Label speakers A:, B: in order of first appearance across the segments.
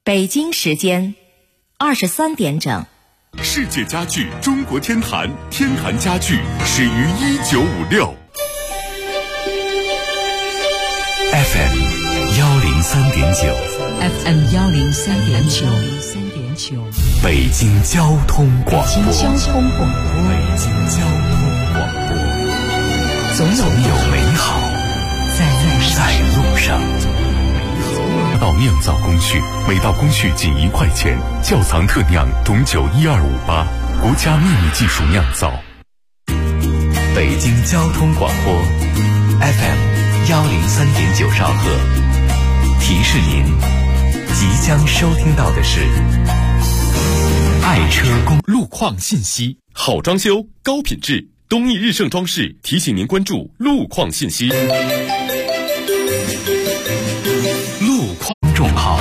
A: 北京时间23点整。
B: 世界家具中国天坛，天坛家具始于1956。
C: FM 103.9
D: FM 103.9
C: 北京交通广播。
D: 北京交通广播。
C: 北京交通广播。
D: 总有
C: 美好在路上。
B: 到酿造工序，每道工序仅1块钱。窖藏特酿董酒12588，国家秘密技术酿造。
C: 北京交通广播 FM 103.9兆赫。提示您，即将收听到的是爱车
B: 路况信息。好装修，高品质，东义日盛装饰提醒您关注路况信息。
C: 路况公众号。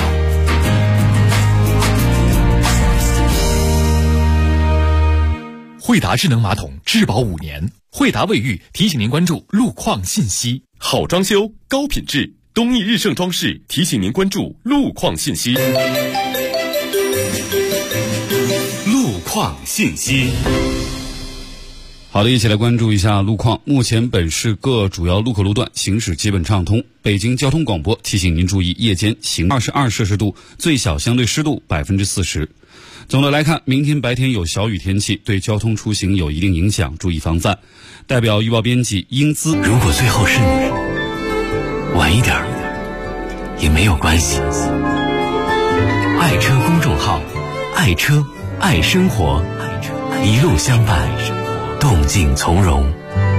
B: 惠达智能马桶质保5年，惠达卫浴提醒您关注路况信息。好装修，高品质，东义日盛装饰提醒您关注路况信息。路况信息。
E: 好的，一起来关注一下路况。目前本市各主要路口路段行驶基本畅通。北京交通广播提醒您注意夜间晴，22摄氏度，最小相对湿度40%。总的来看，明天白天有小雨天气，对交通出行有一定影响，注意防范。代表预报编辑英姿。
C: 如果最后是你，晚一点也没有关系。爱车公众号，爱车爱生活，一路相伴，动静从容。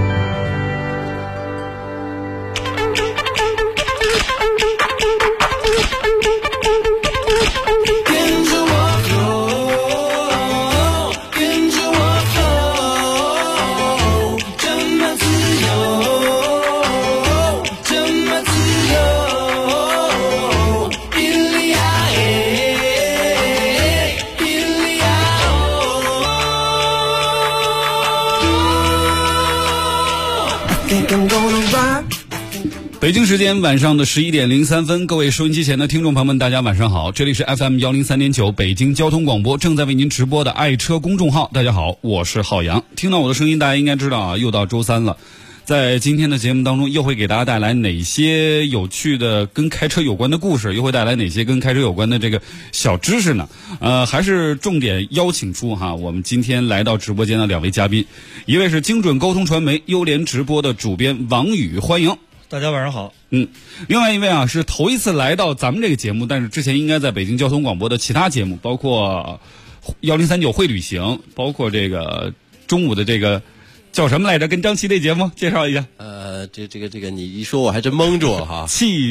E: 北京时间晚上的11点03分，各位收音机前的听众朋友们，大家晚上好，这里是 FM 103.9北京交通广播正在为您直播的爱车公众号。大家好，我是浩洋。听到我的声音，大家应该知道啊，又到周三了。在今天的节目当中，又会给大家带来哪些有趣的跟开车有关的故事，又会带来哪些跟开车有关的这个小知识呢？还是重点邀请出我们今天来到直播间的2位嘉宾，一位是精准沟通传媒优联直播的主编王宇，欢迎。
F: 大家晚上好。
E: 另外一位是头一次来到咱们这个节目，但是之前应该在北京交通广播的其他节目，包括1039会旅行，包括这个中午的这个叫什么来着？跟张琪这节目介绍一下。
F: 这个你一说我还真蒙住了哈。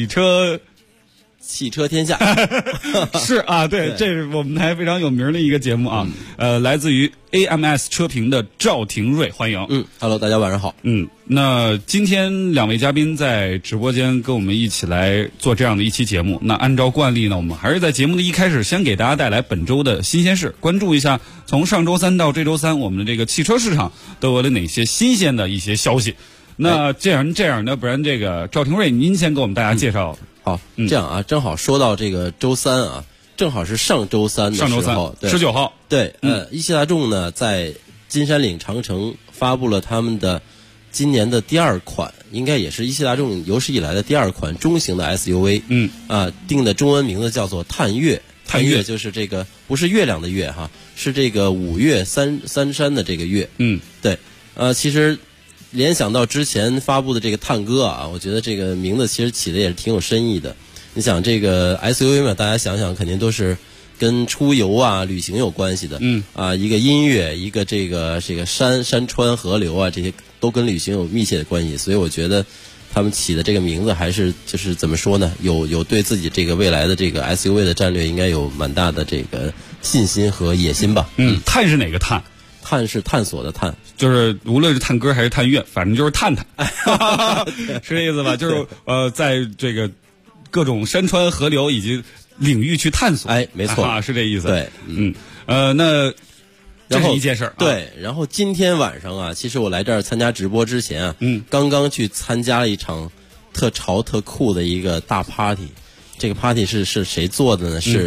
F: 汽车天下
E: 是啊，对，这是我们台非常有名的一个节目啊。来自于 AMS 车评的赵廷瑞，欢迎。
F: Hello， 大家晚上好。
E: 那今天2位嘉宾在直播间跟我们一起来做这样的一期节目。那按照惯例呢，我们还是在节目的一开始先给大家带来本周的新鲜事，关注一下从上周三到这周三我们的这个汽车市场都有了哪些新鲜的一些消息。那这样呢，不然这个赵廷瑞您先给我们大家介绍。
F: 好，这样啊，正好说到这个周三啊，正好是上周三的时候
E: ，19号。
F: 对，一汽大众呢在金山岭长城发布了他们的今年的第2款，应该也是一汽大众有史以来的第2款中型的 SUV。定的中文名字叫做探岳。探岳就是这个不是月亮的月哈，是这个5岳三山的这个岳。对，其实联想到之前发布的这个探歌啊，我觉得这个名字其实起的也是挺有深意的。你想这个 SUV 嘛，大家想想肯定都是跟出游啊、旅行有关系的。一个音乐，一个这个山川河流啊，这些都跟旅行有密切的关系。所以我觉得他们起的这个名字还是就是怎么说呢，有对自己这个未来的这个 SUV 的战略应该有蛮大的这个信心和野心吧。
E: 探是哪个探？
F: 探是探索的探，
E: 就是无论是探歌还是探岳，反正就是探，是这意思吧？就是在这个各种山川河流以及领域去探索。
F: 没错，
E: 是这意思。
F: 对，
E: 那这是一件事儿。
F: 对，然后今天晚上啊，其实我来这儿参加直播之前啊，刚刚去参加了一场特潮特酷的一个大 party。这个 party 是谁做的呢？是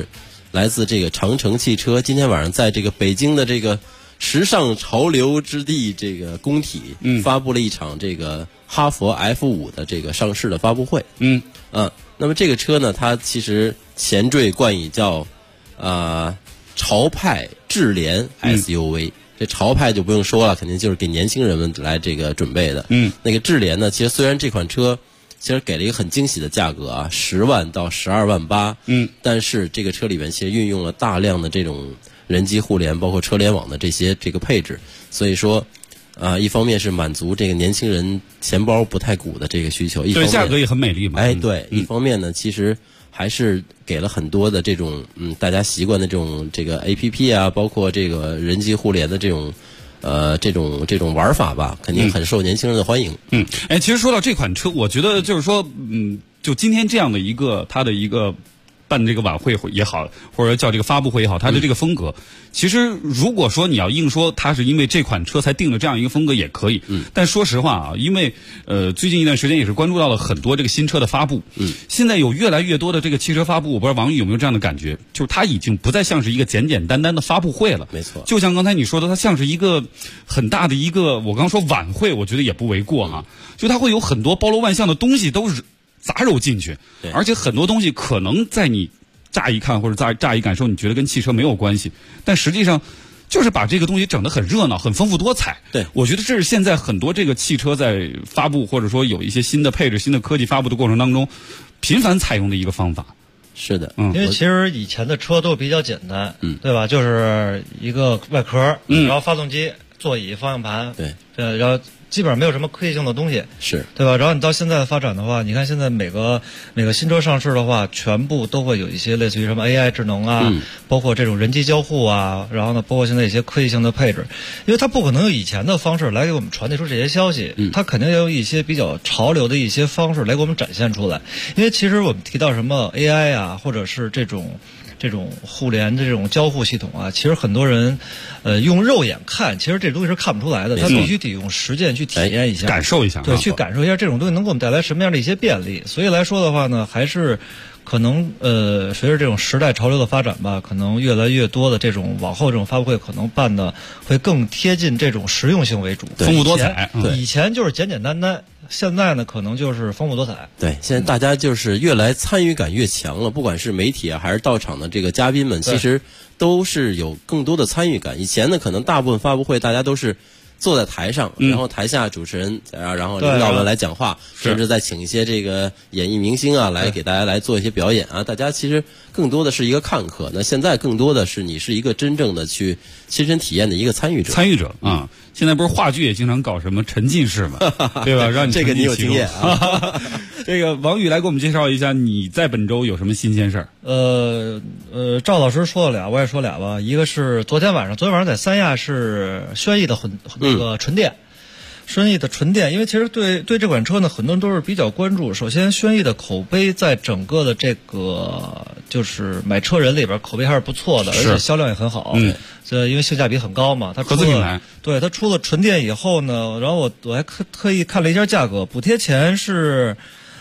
F: 来自这个长城汽车，今天晚上在这个北京的这个时尚潮流之地这个工体，发布了一场这个哈佛 F5的这个上市的发布会。那么这个车呢，它其实前缀冠以叫潮派智联 SUV。这潮派就不用说了，肯定就是给年轻人们来这个准备的。那个智联呢，其实虽然这款车其实给了一个很惊喜的价格啊，10万到12万8。但是这个车里面其实运用了大量的这种人机互联，包括车联网的这个配置，所以说一方面是满足这个年轻人钱包不太鼓的这个需求，一方面
E: 对价格也很美丽嘛。
F: 对，一方面呢，其实还是给了很多的这种大家习惯的这个 APP 啊，包括这个人机互联的这种玩法吧，肯定很受年轻人的欢迎。
E: 其实说到这款车，我觉得就是说，就今天这样的一个它的一个办这个晚会也好，或者叫这个发布会也好，它的这个风格，其实如果说你要硬说它是因为这款车才定了这样一个风格也可以。但说实话啊，因为最近一段时间也是关注到了很多这个新车的发布。现在有越来越多的这个汽车发布，我不知道王宇有没有这样的感觉，就是它已经不再像是一个简简单单的发布会了。
F: 没错，
E: 就像刚才你说的，它像是一个很大的一个，我刚说晚会，我觉得也不为过哈。就它会有很多包罗万象的东西都是杂糅进去，而且很多东西可能在你乍一看或者乍一感受，你觉得跟汽车没有关系，但实际上就是把这个东西整得很热闹、很丰富多彩。
F: 对，
E: 我觉得这是现在很多这个汽车在发布或者说有一些新的配置、新的科技发布的过程当中，频繁采用的一个方法。
F: 是的，
G: 因为其实以前的车都比较简单，对吧？就是一个外壳，然后发动机、座椅、方向盘，
F: 对，
G: 然后基本上没有什么科技性的东西，
F: 是
G: 对吧？然后你到现在的发展的话，你看现在每个新车上市的话，全部都会有一些类似于什么 AI 智能啊，包括这种人机交互啊，然后呢，包括现在一些科技性的配置，因为它不可能用以前的方式来给我们传递出这些消息，它肯定要用一些比较潮流的一些方式来给我们展现出来。因为其实我们提到什么 AI 啊，或者是这种互联的这种交互系统啊，其实很多人用肉眼看，其实这东西是看不出来的，它必须得用实践去体验一下，
E: 感受一下，
G: 对，去感受一下这种东西能给我们带来什么样的一些便利。所以来说的话呢，还是可能随着这种时代潮流的发展吧，可能越来越多的这种往后这种发布会可能办的会更贴近这种实用性为主，
E: 丰富多彩。
G: 以前就是简简单单，现在呢可能就是丰富多彩。
F: 对，现在大家就是越来参与感越强了，不管是媒体啊还是到场的这个嘉宾们，其实都是有更多的参与感。以前呢可能大部分发布会大家都是坐在台上，然后台下主持人，然后领导们来讲话，甚至再请一些这个演艺明星啊来给大家来做一些表演啊。大家其实更多的是一个看客，那现在更多的是你是一个真正的去亲身体验的一个参与者
E: 啊。现在不是话剧也经常搞什么沉浸式嘛，对吧？让你
F: 这个你有经验啊。
E: 这个王宇来给我们介绍一下，你在本周有什么新鲜事儿？
G: 赵老师说了俩，我也说俩吧。一个是昨天晚上在三亚是轩逸的那个纯电。轩逸的纯电，因为其实对这款车呢，很多人都是比较关注。首先，轩逸的口碑在整个的这个就是买车人里边口碑还是不错的，而且销量也很好。因为性价比很高嘛，它
E: 合资品牌。
G: 对，它出了纯电以后呢，然后我还特意看了一下价格，补贴前是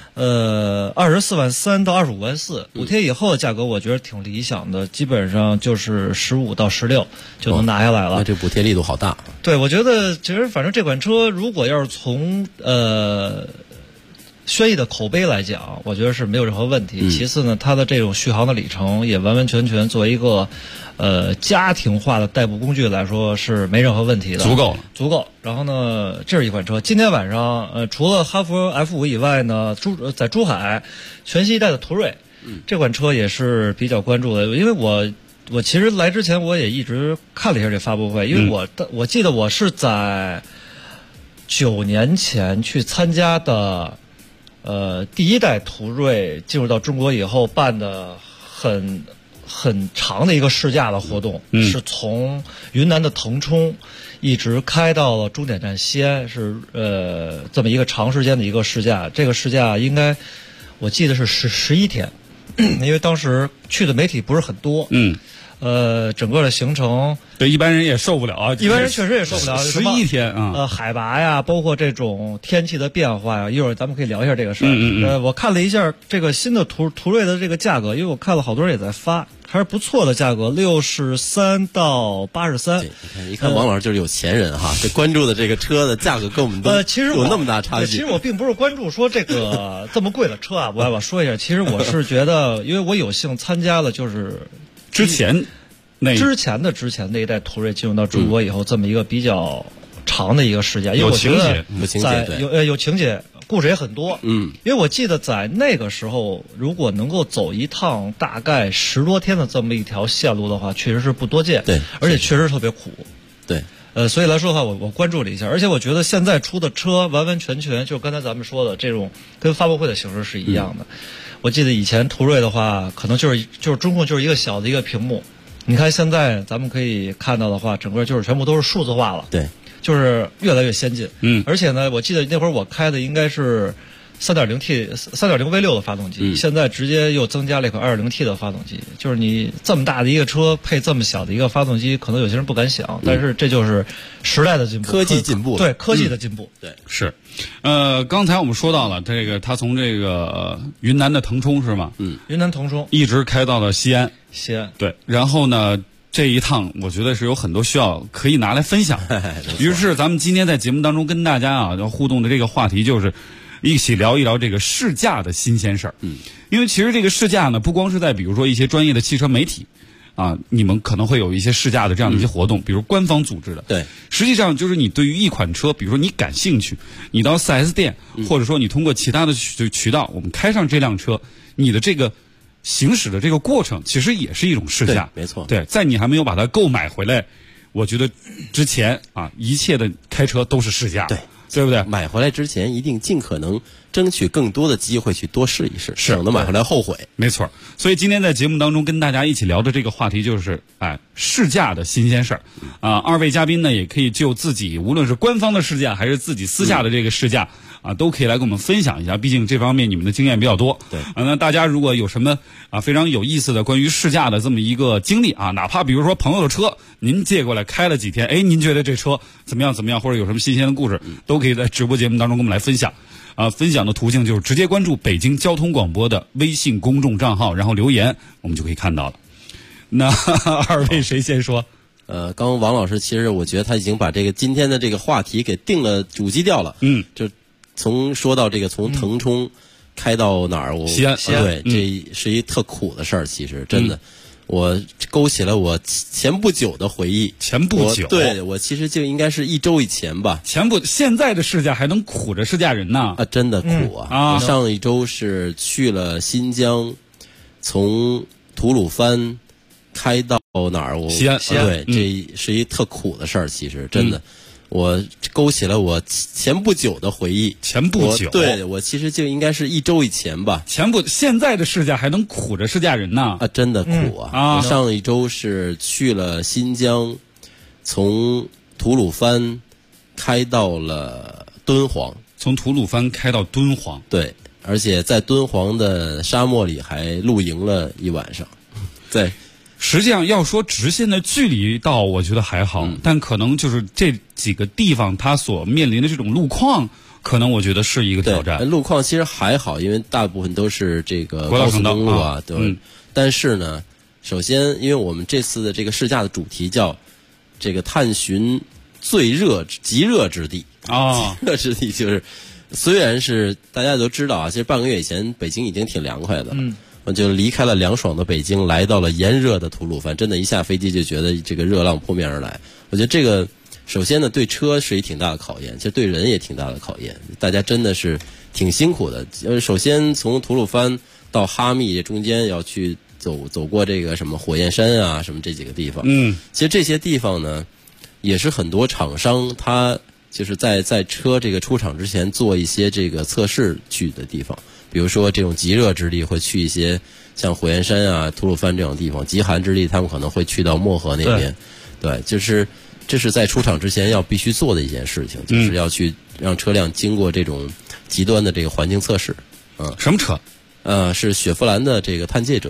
G: 24万3到25万4，补贴以后的价格我觉得挺理想的，基本上就是15到16就能拿下来了。
F: 那这补贴力度好大。
G: 对，我觉得其实反正这款车如果要是从轩逸的口碑来讲，我觉得是没有任何问题。其次呢，它的这种续航的里程也完完全全作为一个家庭化的代步工具来说是没任何问题的，足够。然后呢，这是一款车。今天晚上除了哈弗 F5 以外呢，在珠海全新一代的途锐，这款车也是比较关注的。因为我其实来之前我也一直看了一下这发布会，因为我记得我是在9年前去参加的第一代途锐进入到中国以后办的很长的一个试驾的活动，是从云南的腾冲一直开到了终点站西安，是这么一个长时间的一个试驾。这个试驾应该我记得是11天，因为当时去的媒体不是很多。 整个的行程，
E: 对一般人也受不了啊，
G: 一般人确实也受不了。
E: 11天啊，
G: 海拔呀，包括这种天气的变化呀，一会儿咱们可以聊一下这个事儿。我看了一下这个新的途锐的这个价格，因为我看了好多人也在发，还是不错的价格，63到83。
F: 一看王老师就是有钱人哈，这关注的这个车的价格跟我们都
G: 其实
F: 有那么大差距。
G: 其实我并不是关注说这个这么贵的车啊，我说一下，其实我是觉得，因为我有幸参加了就是
E: 之前那一代途锐进入到中国以后，这么一个比较长的一个事件，因为我觉得有情节，故事也很多。因为我记得在那个时候，如果能够走一趟大概10多天的这么一条线路的话，确实是不多见。
F: 对，
G: 而且确实特别苦。
F: 对。
G: 所以来说的话，我关注了一下，而且我觉得现在出的车完完全全就刚才咱们说的这种跟发布会的形式是一样的。我记得以前途锐的话，可能就是中控就是一个小的一个屏幕。你看现在咱们可以看到的话，整个就是全部都是数字化了。
F: 对，
G: 就是越来越先进。而且呢，我记得那会儿我开的应该是3.0T 3.0V6 的发动机，现在直接又增加了一款 2.0T 的发动机。就是你这么大的一个车配这么小的一个发动机，可能有些人不敢想，但是这就是时代的进步，
F: 科技进步，
G: 对科技的进步。
F: 对，
E: 是。刚才我们说到了这个，他从这个云南的腾冲是吗？
G: 云南腾冲
E: 一直开到了西安。对，然后呢，这一趟我觉得是有很多需要可以拿来分享。于是咱们今天在节目当中跟大家要互动的这个话题就是一起聊一聊这个试驾的新鲜事儿。因为其实这个试驾呢，不光是在比如说一些专业的汽车媒体啊，你们可能会有一些试驾的这样的一些活动，比如官方组织的。
F: 对，
E: 实际上就是你对于一款车，比如说你感兴趣，你到 4S 店，或者说你通过其他的渠道，我们开上这辆车，你的这个行驶的这个过程，其实也是一种试驾。
F: 没错。
E: 对，在你还没有把它购买回来，我觉得之前啊，一切的开车都是试驾。对不对？
F: 买回来之前一定尽可能争取更多的机会去多试一试，省得买回来后悔。
E: 没错。所以今天在节目当中跟大家一起聊的这个话题就是试驾的新鲜事儿。二位嘉宾呢也可以就自己无论是官方的试驾还是自己私下的这个试驾都可以来跟我们分享一下，毕竟这方面你们的经验比较多。
F: 对。
E: 那大家如果有什么非常有意思的关于试驾的这么一个经历哪怕比如说朋友的车您借过来开了几天，您觉得这车怎么样，或者有什么新鲜的故事，都可以在直播节目当中跟我们来分享。分享的途径就是直接关注北京交通广播的微信公众账号，然后留言，我们就可以看到了。那二位谁先说？
F: 刚刚王老师其实我觉得他已经把这个今天的这个话题给定了主基调了。就说到这个从腾冲开到哪儿，
E: 西安。
F: 对，这是一特苦的事儿，其实真的。我勾起了我前不久的回忆。
E: 前不久，
F: 对，我其实就应该是1周以前吧。
E: 现在的试驾还能苦着试驾人呢？
F: 真的苦啊！我上一周是去了新疆，从吐鲁番开到哪儿？
E: 西安。
F: 对，这是一特苦的事儿，其实真的。我勾起了我前不久的回忆。
E: 前不久，
F: 对，我其实就应该是1周以前吧。
E: 现在的试驾还能苦着试驾人呢？
F: 真的苦啊！我上一周是去了新疆，从吐鲁番开到了敦煌。
E: 从吐鲁番开到敦煌。
F: 对，而且在敦煌的沙漠里还露营了一晚上。对。
E: 实际上要说直线的距离倒我觉得还好，但可能就是这几个地方它所面临的这种路况，可能我觉得是一个挑战。
F: 路况其实还好，因为大部分都是这个高速公路对。但是呢，首先因为我们这次的这个试驾的主题叫这个探寻极热之地。极热之地就是虽然是大家都知道其实半个月以前北京已经挺凉快的。我就离开了凉爽的北京，来到了炎热的吐鲁番。真的，一下飞机就觉得这个热浪扑面而来。我觉得这个，首先呢，对车是一挺大的考验，其实对人也挺大的考验。大家真的是挺辛苦的。首先从吐鲁番到哈密中间要去走过这个什么火焰山啊，什么这几个地方。其实这些地方呢，也是很多厂商他就是在车这个出厂之前做一些这个测试去的地方。比如说这种极热之地会去一些像火焰山啊、吐鲁番这种地方，极寒之地他们可能会去到漠河那边。对，就是这是在出厂之前要必须做的一件事情，就是要去让车辆经过这种极端的这个环境测试。
E: 什么车？
F: 是雪佛兰的这个探界者。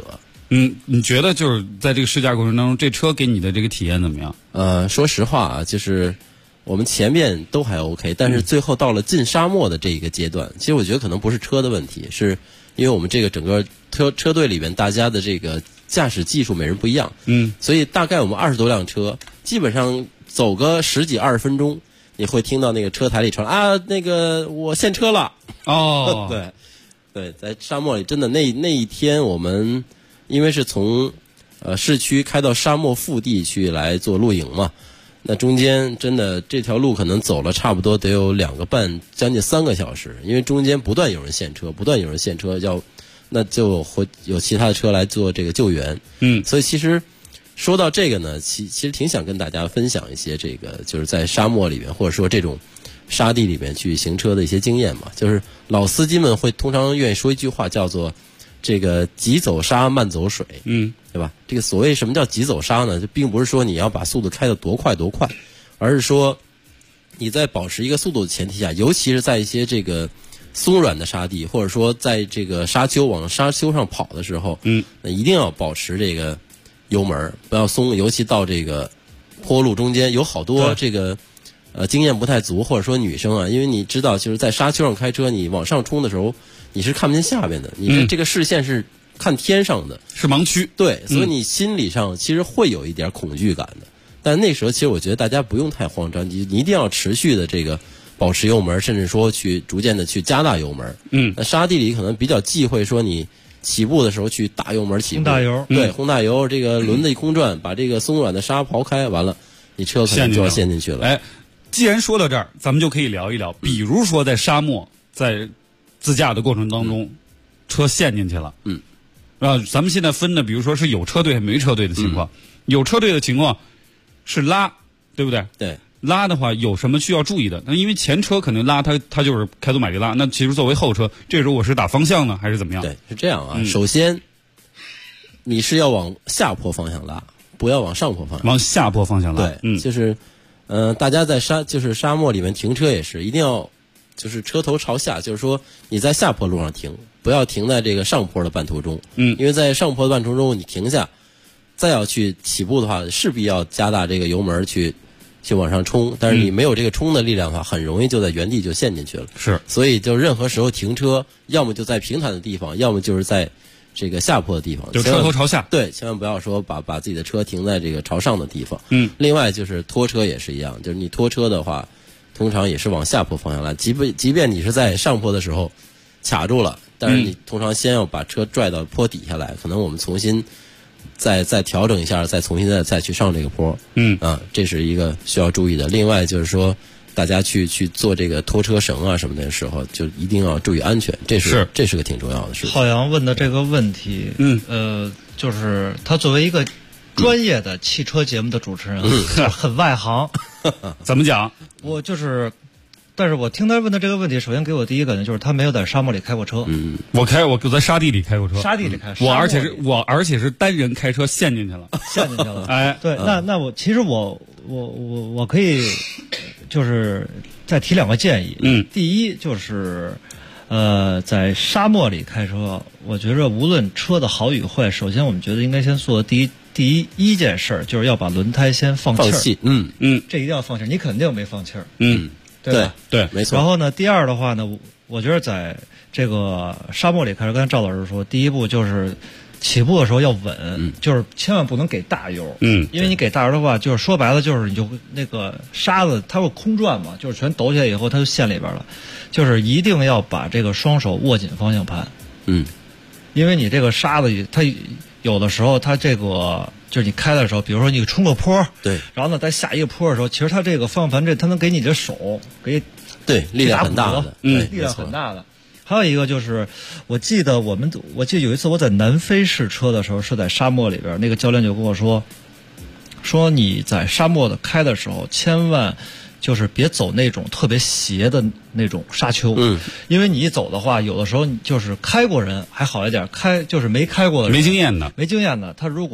E: 你觉得就是在这个试驾过程当中，这车给你的这个体验怎么样？
F: 说实话啊，就是我们前面都还 OK， 但是最后到了进沙漠的这一个阶段，其实我觉得可能不是车的问题，是因为我们这个整个车队里面大家的这个驾驶技术每人不一样，所以大概我们20多辆车，基本上走个10几20分钟，你会听到那个车台里传那个我现车了。
E: 哦，
F: 对，在沙漠里真的那一天我们因为是从市区开到沙漠腹地去来做露营嘛，那中间真的这条路可能走了差不多得有2个半将近3个小时，因为中间不断有人现车，那就会有其他的车来做这个救援。所以其实说到这个呢，其实挺想跟大家分享一些这个就是在沙漠里面或者说这种沙地里面去行车的一些经验嘛。就是老司机们会通常愿意说一句话，叫做这个急走沙慢走水，对吧？这个所谓什么叫急走沙呢？就并不是说你要把速度开得多快，而是说你在保持一个速度的前提下，尤其是在一些这个松软的沙地，或者说在这个沙丘往沙丘上跑的时候，那一定要保持这个油门不要松，尤其到这个坡路中间，有好多这个经验不太足，或者说女生啊，因为你知道就是在沙丘上开车，你往上冲的时候你是看不见下边的，你这个视线是看天上的，
E: 是盲区。
F: 对，所以你心理上其实会有一点恐惧感的。但那时候其实我觉得大家不用太慌张，你一定要持续的这个保持油门，甚至说去逐渐的去加大油门。那沙地里可能比较忌讳说你起步的时候去大油门起步，
G: 轰大油，
F: 对，轰大油，这个轮子一空转，把这个松软的沙刨开，完了你车可能就要陷进去了。
E: 哎，既然说到这儿，咱们就可以聊一聊，比如说在沙漠，在自驾的过程当中，车陷进去了。咱们现在分的，比如说是有车队没车队的情况。有车队的情况是拉，对不对？
F: 对。
E: 拉的话有什么需要注意的？那因为前车肯定拉，它就是开足马力拉。那其实作为后车，这时候我是打方向呢，还是怎么样？
F: 对，是这样啊。首先，你是要往下坡方向拉，不要往上坡方向拉。
E: 往下坡方向拉。
F: 对，就是大家在沙漠里面停车也是一定要，就是车头朝下，就是说你在下坡路上停，不要停在这个上坡的半途中。因为在上坡的半途中你停下，再要去起步的话，势必要加大这个油门去往上冲，但是你没有这个冲的力量的话，很容易就在原地就陷进去了。
E: 是，
F: 所以就任何时候停车，要么就在平坦的地方，要么就是在这个下坡的地方，
E: 就车头朝下。
F: 对，千万不要说把自己的车停在这个朝上的地方。另外就是拖车也是一样，就是你拖车的话，通常也是往下坡方向来，即便你是在上坡的时候卡住了，但是你通常先要把车拽到坡底下来，可能我们重新再调整一下，再重新再去上这个坡。这是一个需要注意的。另外就是说，大家去做这个拖车绳啊什么的时候，就一定要注意安全，这是个挺重要的事情。
G: 浩洋问的这个问题，就是他作为一个专业的汽车节目的主持人，很外行。
E: 怎么讲？
G: 但是我听他问的这个问题，首先给我第一感觉就是他没有在沙漠里开过车。
E: 我在沙地里开过车。
G: 沙地里开，
E: 而且是单人开车陷进去了。哎，
G: 对，那我可以就是再提2个建议。第一就是在沙漠里开车，我觉着无论车的好与坏，首先我们觉得应该先做第一件事，就是要把轮胎先放气。这一定要放气，你肯定没放气儿。对吧？
E: 对，
F: 没错。
G: 然后呢，第二的话呢，我觉得在这个沙漠里开车，刚才赵老师说，第一步就是起步的时候要稳，就是千万不能给大油。因为你给大油的话，就是说白了就是你就那个沙子它会空转嘛，就是全抖起来以后它就陷里边了。就是一定要把这个双手握紧方向盘。因为你这个沙子它有的时候它这个就是你开的时候，比如说你冲个坡，
F: 对，
G: 然后呢在下一个坡的时候，其实它这个方向盘它能给你的手给
F: 力量很大的，
G: 力量很大的。还有一个就是，我记得有一次我在南非试车的时候，是在沙漠里边，那个教练就跟我说你在沙漠的开的时候，千万就是别走那种特别斜的那种沙丘。因为你一走的话，有的时候就是开过人还好一点，就是没开过的人
E: 没经验的，
G: 他如果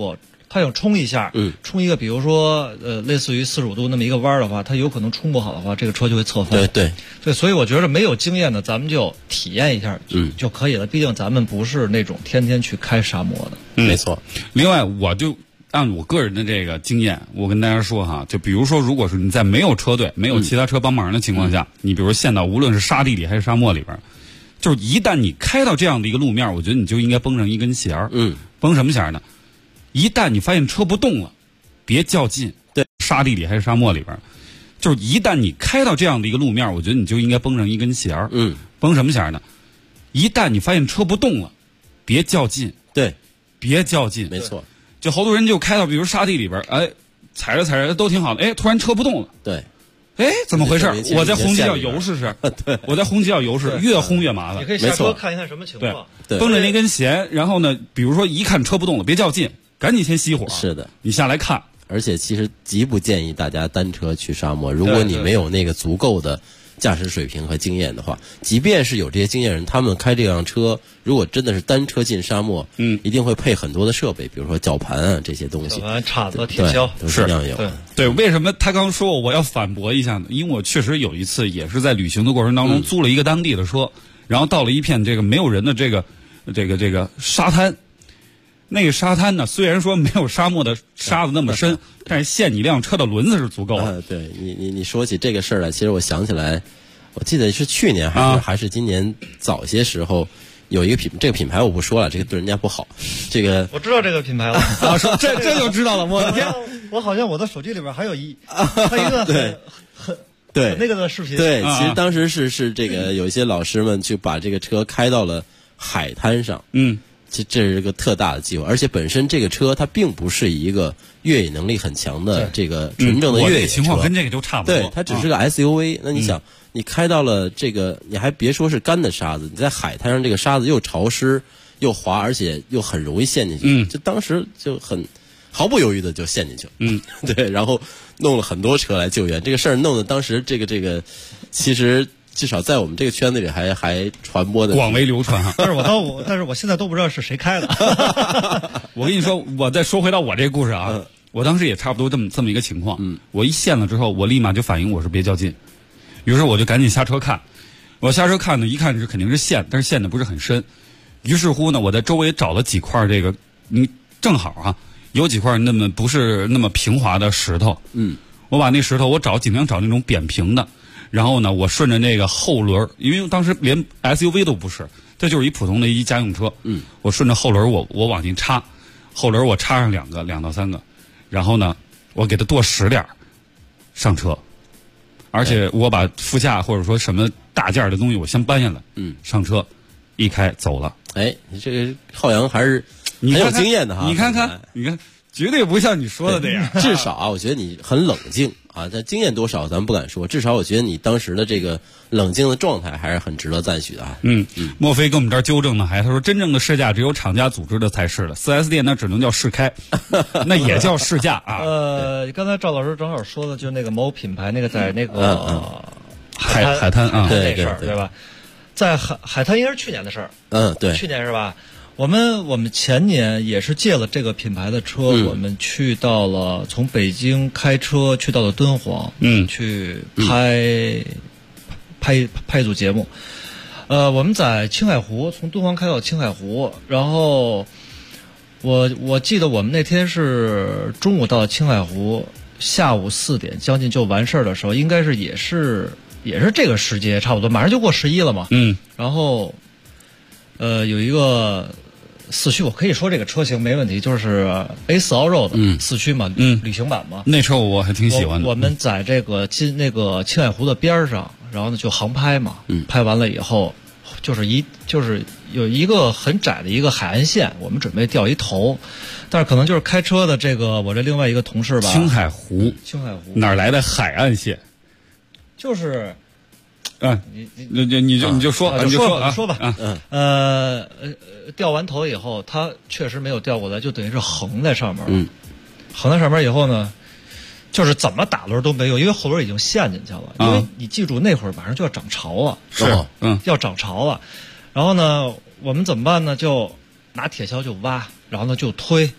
G: 它想冲一下，冲一个比如说类似于45度那么一个弯的话，它有可能冲不好的话，这个车就会侧翻。对，所以我觉得没有经验的，咱们就体验一下就可以了。毕竟咱们不是那种天天去开沙漠的。
F: 没错。
E: 另外，我就按我个人的这个经验，我跟大家说哈，就比如说，如果是你在没有车队、没有其他车帮忙的情况下，你比如陷到无论是沙地里还是沙漠里边，就是一旦你开到这样的一个路面，我觉得你就应该绷上一根弦儿。绷什么弦儿呢？一旦你发现车不动了，别较劲。
F: 对，
E: 沙地里还是沙漠里边，就是一旦你开到这样的一个路面，我觉得你就应该绷上一根弦儿。绷什么弦儿呢？一旦你发现车不动了，别较劲。
F: 对，
E: 别较劲。
F: 没错。
E: 就好多人就开到比如沙地里边，哎，踩着都挺好的，哎，突然车不动了。
F: 对。
E: 哎，怎么回事？我在红旗要油试试。
F: 对，
E: 我在红旗要油试，越轰越麻烦。
G: 你可以下车看一看什么情况。
F: 对，
E: 绷着那根弦，然后呢，比如说一看车不动了，别较劲，赶紧先熄火。
F: 是的，
E: 你下来看。
F: 而且其实极不建议大家单车去沙漠，如果你没有那个足够的驾驶水平和经验的话，即便是有这些经验人，他们开这辆车，如果真的是单车进沙漠，一定会配很多的设备，比如说绞盘啊这些东西，
G: 绞盘、叉子、铁锹
F: 都是这样有。
E: 对，为什么他刚说我要反驳一下呢？因为我确实有一次也是在旅行的过程当中租了一个当地的车，然后到了一片这个没有人的这个沙滩。那个沙滩呢，虽然说没有沙漠的沙子那么深，但是陷你辆车的轮子是足够的。
F: 对你说起这个事儿来，其实我想起来，我记得是去年还是今年早些时候，有一个这个品牌我不说了，这个对人家不好。这个
G: 我知道这个品牌了
E: 啊，说这就知道了。我的天，
G: 我好像我的手机里边还有一个很那个的视频。
F: 对，其实当时是这个有一些老师们去把这个车开到了海滩上。其实这是个特大的机会，而且本身这个车它并不是一个越野能力很强的这个纯正的越野车，
E: 情况跟这个就差不多。
F: 对，它只是个 SUV。那你想，你开到了这个，你还别说是干的沙子，你在海滩上这个沙子又潮湿又滑，而且又很容易陷进去。就当时就很毫不犹豫的就陷进去了。对，然后弄了很多车来救援，这个事儿弄得当时这个其实。至少在我们这个圈子里还传播的
E: 广为流传。
G: 但是我现在都不知道是谁开的。
E: 我跟你说，我再说回到我这个故事啊，我当时也差不多这么一个情况。我一陷了之后，我立马就反应我是别较劲，于是我就赶紧下车看。我下车看呢，一看是肯定是陷，但是陷的不是很深。于是乎呢，我在周围找了几块这个，正好啊，有几块不是那么平滑的石头。我把那石头尽量找那种扁平的。然后呢，我顺着那个后轮，因为当时连 SUV 都不是，这就是一普通的一家用车。我顺着后轮我往进插，后轮我插上2到3个，然后呢，我给它剁实点上车，而且我把副驾或者说什么大件的东西我先搬下来，上车，一开走了。
F: 哎，你这个浩洋还是很有经验的哈。
E: 你看，绝对不像你说的这样。
F: 至少啊，我觉得你很冷静啊，但经验多少咱们不敢说。至少我觉得你当时的这个冷静的状态还是很值得赞许的啊。
E: 莫非跟我们这儿纠正呢？他说真正的试驾只有厂家组织的才是的，4S 店那只能叫试开，那也叫试驾啊。
G: 刚才赵老师正好说的，就那个某品牌那个在那个
E: 海滩啊，
G: 那事儿对吧？在海滩应该是去年的事儿。
F: 对，
G: 去年是吧？我们前年也是借了这个品牌的车，我们去到了从北京开车去到了敦煌，去拍一组节目。我们在青海湖，从敦煌开到青海湖，然后我记得我们那天是中午到青海湖，下午4点将近就完事儿的时候，应该是也是这个时节差不多，马上就过11了嘛。然后有一个4驱，我可以说这个车型没问题，就是 A4 Allroad 的4驱嘛，旅行版嘛。
E: 那车我还挺喜欢的。
G: 我们在这个那个青海湖的边上，然后呢就航拍嘛，拍完了以后，就是有一个很窄的一个海岸线，我们准备掉一头，但是可能就是开车的我这另外一个同事吧。
E: 青海湖哪来的海岸线？
G: 就是。
E: 你就说
G: 吧。掉完头以后，它确实没有掉过来，就等于是横在上面。横在上面以后呢，就是怎么打轮都没有，因为后轮已经陷进去了。因为你记住，那会儿马上就要涨潮了，要涨潮了。然后呢，我们怎么办呢？就拿铁锹就挖，然后呢就推，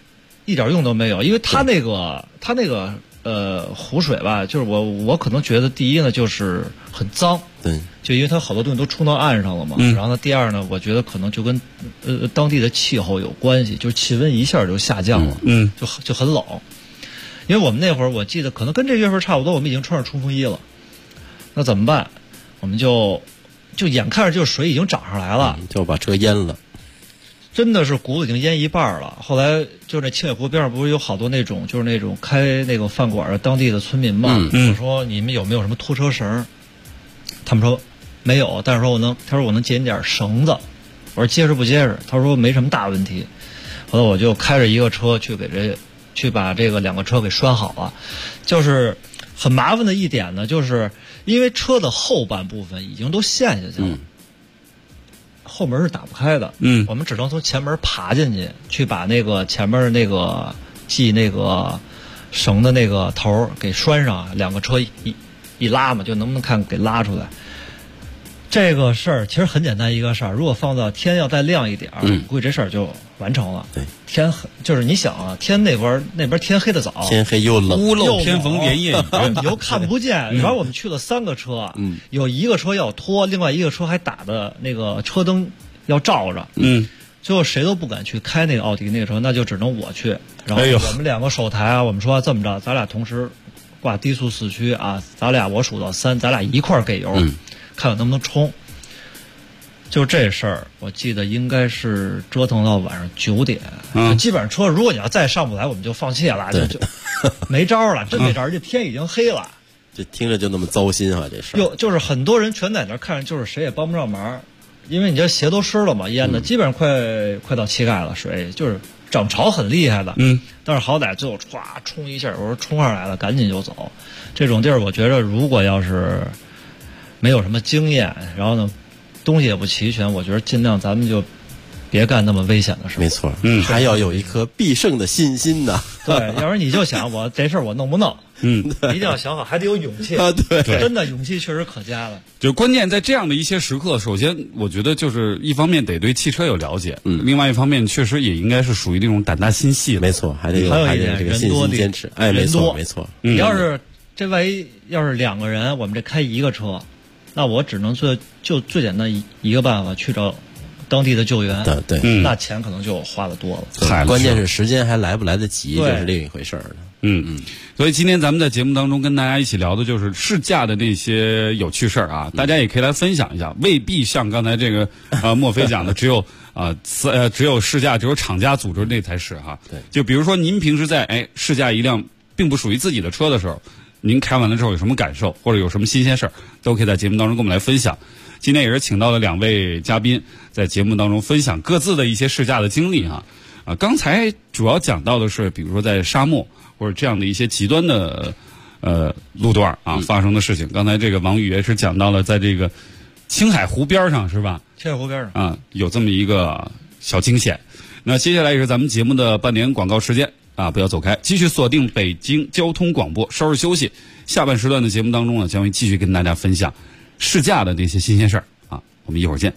G: 一点用都没有，因为它那个湖水吧，就是我可能觉得第一呢就是很脏，
F: 对，
G: 就因为它好多东西都冲到岸上了嘛。然后呢，第二呢，我觉得可能就跟当地的气候有关系，就是气温一下就下降了，就很冷。因为我们那会儿我记得可能跟这月份差不多，我们已经穿上冲锋衣了，那怎么办？我们就眼看着就是水已经涨上来了，
F: 就把车淹了。
G: 真的是谷子已经淹一半了。后来就那清水湖边上不是有好多那种就是那种开那个饭馆的当地的村民嘛？我说你们有没有什么拖车绳？他们说没有，但是他说我能借你点绳子。我说结实不结实？他说没什么大问题。后来我就开着一个车去把这个2个车给拴好了。就是很麻烦的一点呢，就是因为车的后半部分已经都陷下去了。后门是打不开的，我们只能从前门爬进去，去把那个前面那个系那个绳的那个头给拴上，2个车一拉嘛，就能不能看给拉出来。这个事儿其实很简单一个事儿，如果放到天要再亮一点，估计这事儿就完成了。对，天就是你想啊，天那边天黑的早，
F: 天黑又冷，
E: 屋漏偏逢连夜雨，
G: 然后你又看不见。然后我们去了3个车，有1个车要拖，另外1个车还打的那个车灯要照着，最后谁都不敢去开那个奥迪那个车，那就只能我去。然后我们2个手台啊，我们说这么着，咱俩同时挂低速4驱啊，咱俩我数到3，咱俩一块儿给油。看看能不能冲。就这事儿，我记得应该是折腾到晚上9点，基本上车如果你要再上不来，我们就放弃了，就没招了，真没招，这天已经黑了。
F: 这听着就那么糟心啊，这事儿。
G: 就是很多人全在那看着，就是谁也帮不上忙，因为你这鞋都湿了嘛，淹的基本上快到膝盖了，水就是涨潮很厉害的。但是好歹最后歘冲一下，我说冲上来了，赶紧就走。这种地儿，我觉得如果要是没有什么经验，然后呢，东西也不齐全，我觉得尽量咱们就别干那么危险的事。
F: 没错，还要有一颗必胜的信心呢。
G: 对，要不然你就想我这事儿我弄不弄？一定要想好，还得有勇气
F: 啊！对，
G: 真的勇气确实可嘉了。
E: 就关键在这样的一些时刻，首先我觉得就是一方面得对汽车有了解，另外一方面确实也应该是属于那种胆大心细的。
F: 没错，还有一点这个信心坚持。哎，没错。
G: 你要是这万一要是2个人，我们这开1个车，那我只能最简单一个办法，去找当地的救援。
F: 对，
G: 那钱可能就花的多
F: 了。关键是时间还来不来得及，就是另一回事儿了。
E: 所以今天咱们在节目当中跟大家一起聊的就是试驾的那些有趣事儿啊，大家也可以来分享一下，未必像刚才这个莫非讲的只有试驾只有厂家组织那才是哈。对，就比如说您平时在试驾一辆并不属于自己的车的时候，您开完了之后有什么感受，或者有什么新鲜事儿，都可以在节目当中跟我们来分享。今天也是请到了2位嘉宾，在节目当中分享各自的一些试驾的经历哈。刚才主要讲到的是，比如说在沙漠或者这样的一些极端的路段啊发生的事情。刚才这个王宇也是讲到了，在这个青海湖边上是吧？
G: 青海湖边上
E: 啊，有这么一个小惊险。那接下来也是咱们节目的半点广告时间啊，不要走开，继续锁定北京交通广播，稍事休息。下半时段的节目当中呢，将会继续跟大家分享试驾的那些新鲜事儿啊，我们一会儿见。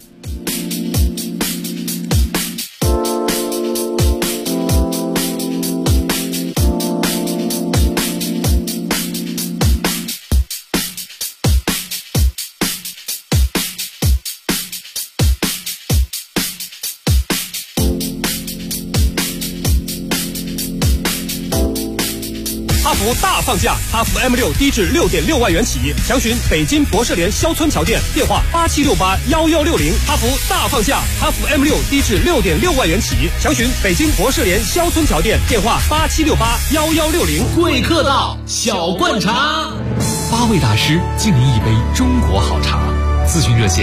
H: 哈弗大放价，哈弗 M6 低至6.6万元起，详询北京博士联肖村桥店，电话87681160。哈弗大放价，哈弗 M6 低至6.6万元起，详询北京博士联肖村桥店，电话87681160。
I: 贵客到，小罐茶
B: ，8位大师敬您一杯中国好茶。咨询热线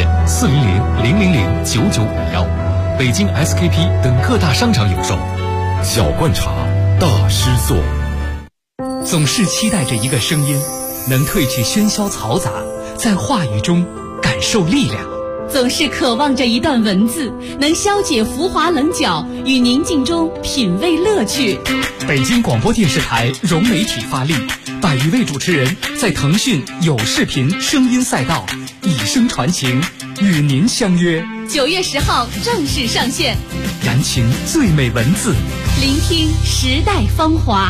B: 400-000-9951，北京 SKP 等各大商场有售。小罐茶，大师做。
I: 总是期待着一个声音，能褪去喧嚣嘈杂，在话语中感受力量。
J: 总是渴望着一段文字，能消解浮华棱角，与宁静中品味乐趣。
I: 北京广播电视台融媒体发力，100余位主持人在腾讯有视频声音赛道以声传情，与您相约
J: 9月10号正式上线。
I: 燃情最美文字，
J: 聆听时代芳华。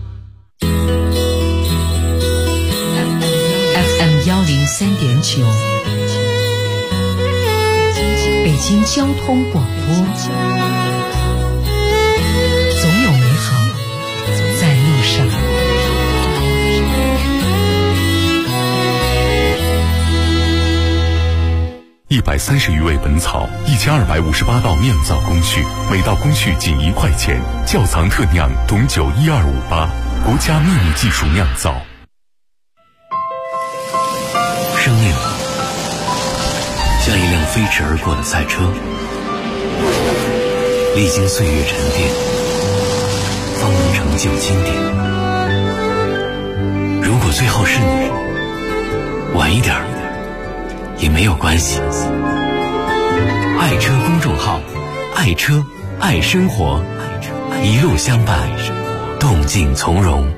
D: FM 103.9，北京交通广播，总有美好在路上。
K: 130余味本草，1258道酿造工序，每道工序仅1块钱。窖藏特酿董酒12588，国家秘密技术酿造。
C: 生命像一辆飞驰而过的赛车，历经岁月沉淀，方能成就经典。如果最后是你，晚一点也没有关系。爱车公众号，爱车爱生活，一路相伴，动静从容。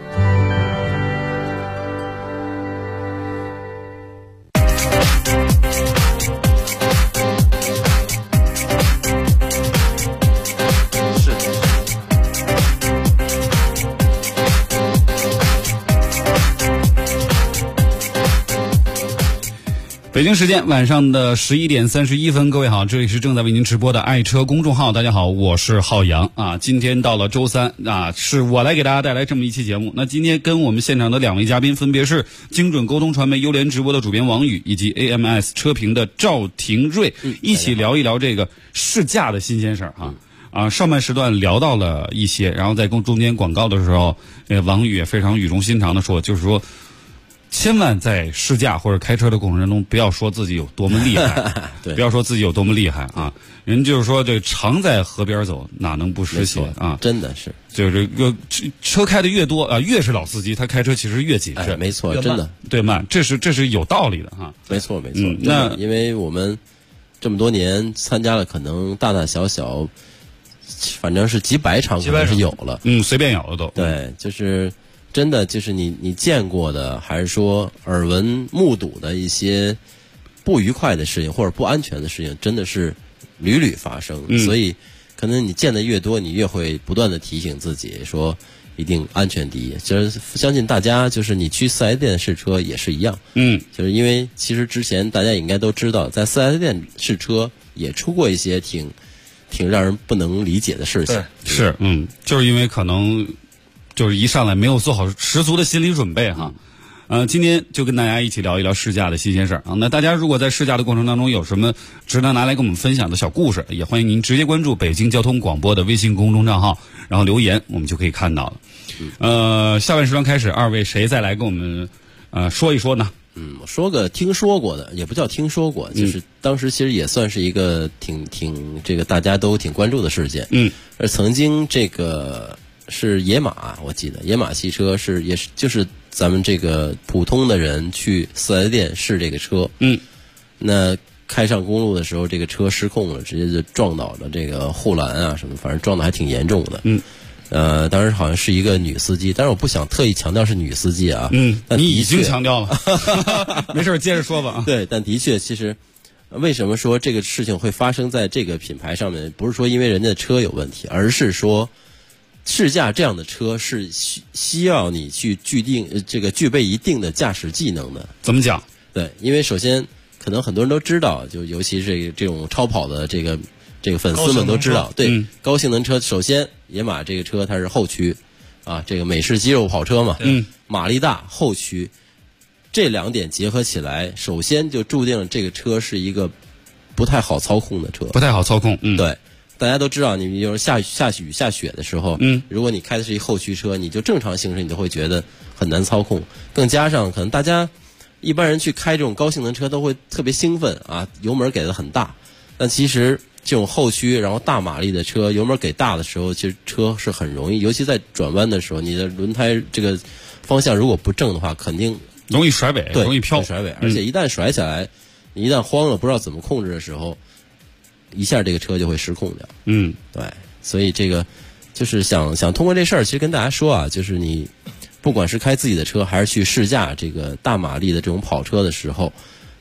E: 北京时间晚上的11点31分，各位好，这里是正在为您直播的爱车公众号，大家好，我是浩洋啊。今天到了周三啊，是我来给大家带来这么一期节目。那今天跟我们现场的2位嘉宾分别是精准沟通传媒优联直播的主编王宇以及 AMS 车评的赵廷瑞，一起聊一聊这个试驾的新鲜事儿哈。啊，上半时段聊到了一些，然后在中间广告的时候，王宇也非常语重心长的说，就是说，千万在试驾或者开车的过程当中，不要说自己有多么厉害，不要说自己有多么厉害啊！人就是说，这常在河边走，哪能不湿鞋啊？
F: 真的是，
E: 就是这个车开的越多啊，越是老司机，他开车其实越谨慎。
F: 没错，真的
E: 对慢，这是有道理的哈。
F: 没错。那因为我们这么多年参加了，可能大大小小，反正是几百场可能是有了，
E: 随便有的都。
F: 对，就是真的就是你见过的，还是说耳闻目睹的一些不愉快的事情或者不安全的事情，真的是屡屡发生。所以可能你见的越多，你越会不断的提醒自己说一定安全第一。就是相信大家，就是你去4S店试车也是一样。就是因为其实之前大家应该都知道，在4S店试车也出过一些挺让人不能理解的事情。
E: 是，就是因为可能就是一上来没有做好十足的心理准备哈。今天就跟大家一起聊一聊试驾的新鲜事儿啊。那大家如果在试驾的过程当中有什么值得拿来跟我们分享的小故事，也欢迎您直接关注北京交通广播的微信公众账号，然后留言，我们就可以看到了。下半时段开始，二位谁再来跟我们说一说呢？
F: 我说个听说过的，也不叫听说过，就是当时其实也算是一个挺这个大家都挺关注的事件。而曾经这个是野马，我记得野马汽车也是就是咱们这个普通的人去4S店试这个车，那开上公路的时候，这个车失控了，直接就撞倒了这个护栏啊什么，反正撞得还挺严重的。当时好像是一个女司机，但是我不想特意强调是女司机啊。但
E: 你已经强调了，没事接着说吧。
F: 对，但的确，其实为什么说这个事情会发生在这个品牌上面？不是说因为人家的车有问题，而是说试驾这样的车是需要你去具备一定的驾驶技能的。
E: 怎么讲？
F: 对，因为首先可能很多人都知道，就尤其是这种超跑的这个粉丝们都知道，对，高性能车，首先野马这个车它是后驱啊，这个美式肌肉跑车嘛，马力大，后驱，这2点结合起来，首先就注定了这个车是一个不太好操控的车，
E: 不太好操控。
F: 对，大家都知道，你就是下雨下雪的时候，如果你开的是一后驱车，你就正常行驶，你都会觉得很难操控，更加上可能大家一般人去开这种高性能车都会特别兴奋啊，油门给的很大，但其实这种后驱然后大马力的车，油门给大的时候，其实车是很容易，尤其在转弯的时候，你的轮胎这个方向如果不正的话，肯定
E: 容易甩尾，
F: 对，
E: 容易飘
F: 甩尾，而且一旦甩起来，你一旦慌了不知道怎么控制的时候，一下这个车就会失控掉。对，所以这个就是想通过这事儿，其实跟大家说啊，就是你不管是开自己的车还是去试驾这个大马力的这种跑车的时候，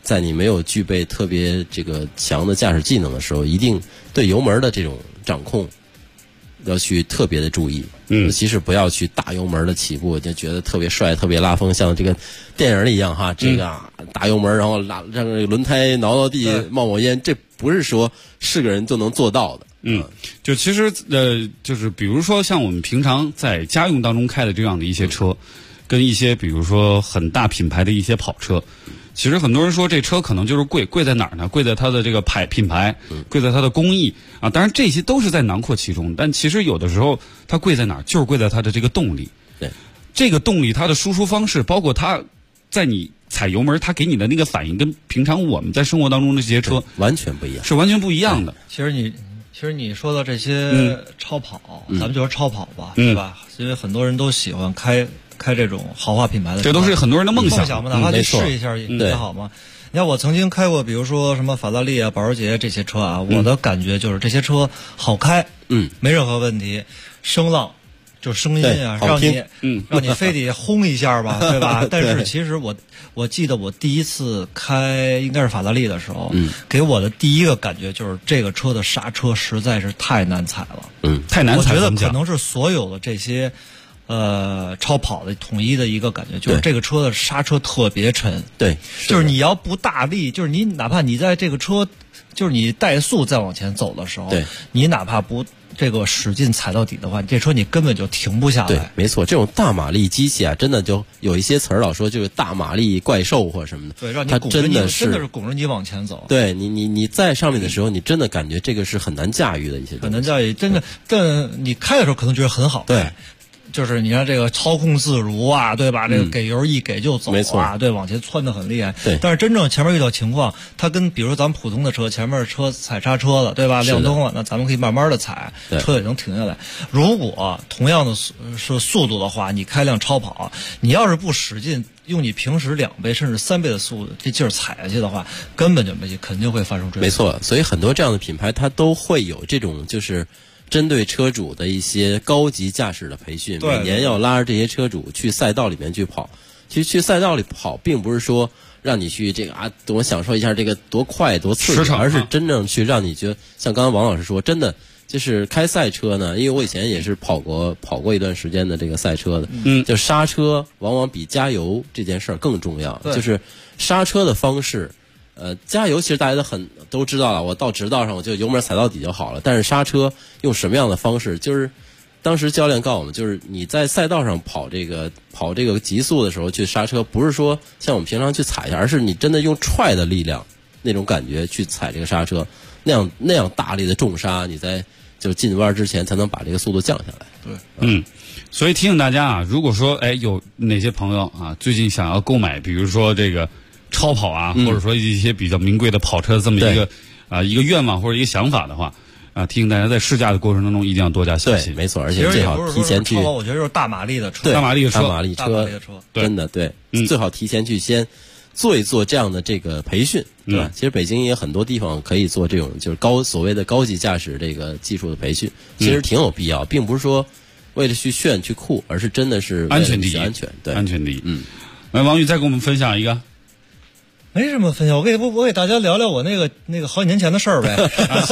F: 在你没有具备特别这个强的驾驶技能的时候，一定对油门的这种掌控要去特别的注意。尤其是不要去大油门的起步，就觉得特别帅、特别拉风，像这个电影里一样哈，这个大油门，然后让这个轮胎挠到地、冒烟，这不是说是个人就能做到的。
E: 就其实就是比如说像我们平常在家用当中开的这样的一些车，跟一些比如说很大品牌的一些跑车，其实很多人说这车可能就是贵在哪儿呢？贵在它的这个品牌，贵在它的工艺啊。当然这些都是在囊括其中，但其实有的时候它贵在哪儿？就是贵在它的这个动力。
F: 对，
E: 这个动力它的输出方式，包括它在你踩油门，它给你的那个反应，跟平常我们在生活当中的这些车
F: 完全不一样，
E: 是完全不一样的。
G: 其实你说的这些超跑，咱们就说超跑吧，对吧？因为很多人都喜欢开这种豪华品牌的车，
E: 这都是很多人的梦想
G: 嘛，哪怕去试一下也好嘛。你看我曾经开过，比如说什么法拉利啊、保时捷这些车啊，我的感觉就是这些车好开，没任何问题，声浪就声音啊，让你非得轰一下吧，对吧？但是其实我记得我第一次开应该是法拉利的时候，给我的第一个感觉就是这个车的刹车实在是太难踩了，
E: 太难踩了。
G: 我觉得可能是所有的这些超跑的统一的一个感觉，就是这个车的刹车特别沉，
F: 对，
G: 就是你要不大力，就是你哪怕你在这个车，就是你怠速再往前走的时候，
F: 对，
G: 你哪怕不这个使劲踩到底的话，这车你根本就停不下来。
F: 对，没错，这种大马力机器啊，真的就有一些词儿老说就是大马力怪兽或者什么的，
G: 对，让你
F: 它
G: 拱着
F: 真的
G: 是拱着你往前走。
F: 对你在上面的时候，你真的感觉这个是很难驾驭的一些东西，
G: 很难驾驭，真的。但你开的时候可能觉得很好，
F: 对。
G: 就是你看这个操控自如啊，对吧？这个给油一给就走啊，对，往前窜得很厉害。
F: 对，
G: 但是真正前面遇到情况，它跟比如说咱们普通的车，前面车踩刹车了，对吧？亮灯了，那咱们可以慢慢的踩，车也能停下来。如果同样的是速度的话，你开辆超跑，你要是不使劲，用你平时2倍甚至3倍的速度，这劲儿踩下去的话，根本就没戏，肯定会发生追尾。
F: 没错，所以很多这样的品牌，它都会有这种就是针对车主的一些高级驾驶的培训，每年要拉着这些车主去赛道里面去跑。其实去赛道里跑，并不是说让你去这个我享受一下这个多快多刺激，而是真正去让你觉得，像刚刚王老师说，真的就是开赛车呢，因为我以前也是跑过一段时间的这个赛车的，就刹车往往比加油这件事儿更重要，就是刹车的方式。加油其实大家都知道了，我到直道上我就油门踩到底就好了。但是刹车用什么样的方式？就是当时教练告诉我们，就是你在赛道上跑这个极速的时候去刹车，不是说像我们平常去踩一下，而是你真的用踹的力量那种感觉去踩这个刹车，那样大力的重刹，你在就进弯之前才能把这个速度降下来。
G: 对，
E: 所以提醒大家啊，如果说有哪些朋友啊最近想要购买，比如说这个超跑啊，或者说一些比较名贵的跑车这么一个愿望或者一个想法的话，提醒大家在试驾的过程当中一定要多加小心。
F: 对，没错，而且最好提前去。
G: 我觉得就是大马力的车，
F: 大
E: 马力车，
F: 真的对，最好提前去先做一做这样的这个培训，对吧？其实北京也很多地方可以做这种就是所谓的高级驾驶这个技术的培训，其实挺有必要，并不是说为了去炫去酷，而是真的是
E: 安全第一，
F: 对，
E: 安全第一。来，王宇再给我们分享一个。
G: 没什么分享，我给大家聊聊我那个好几年前的事儿呗。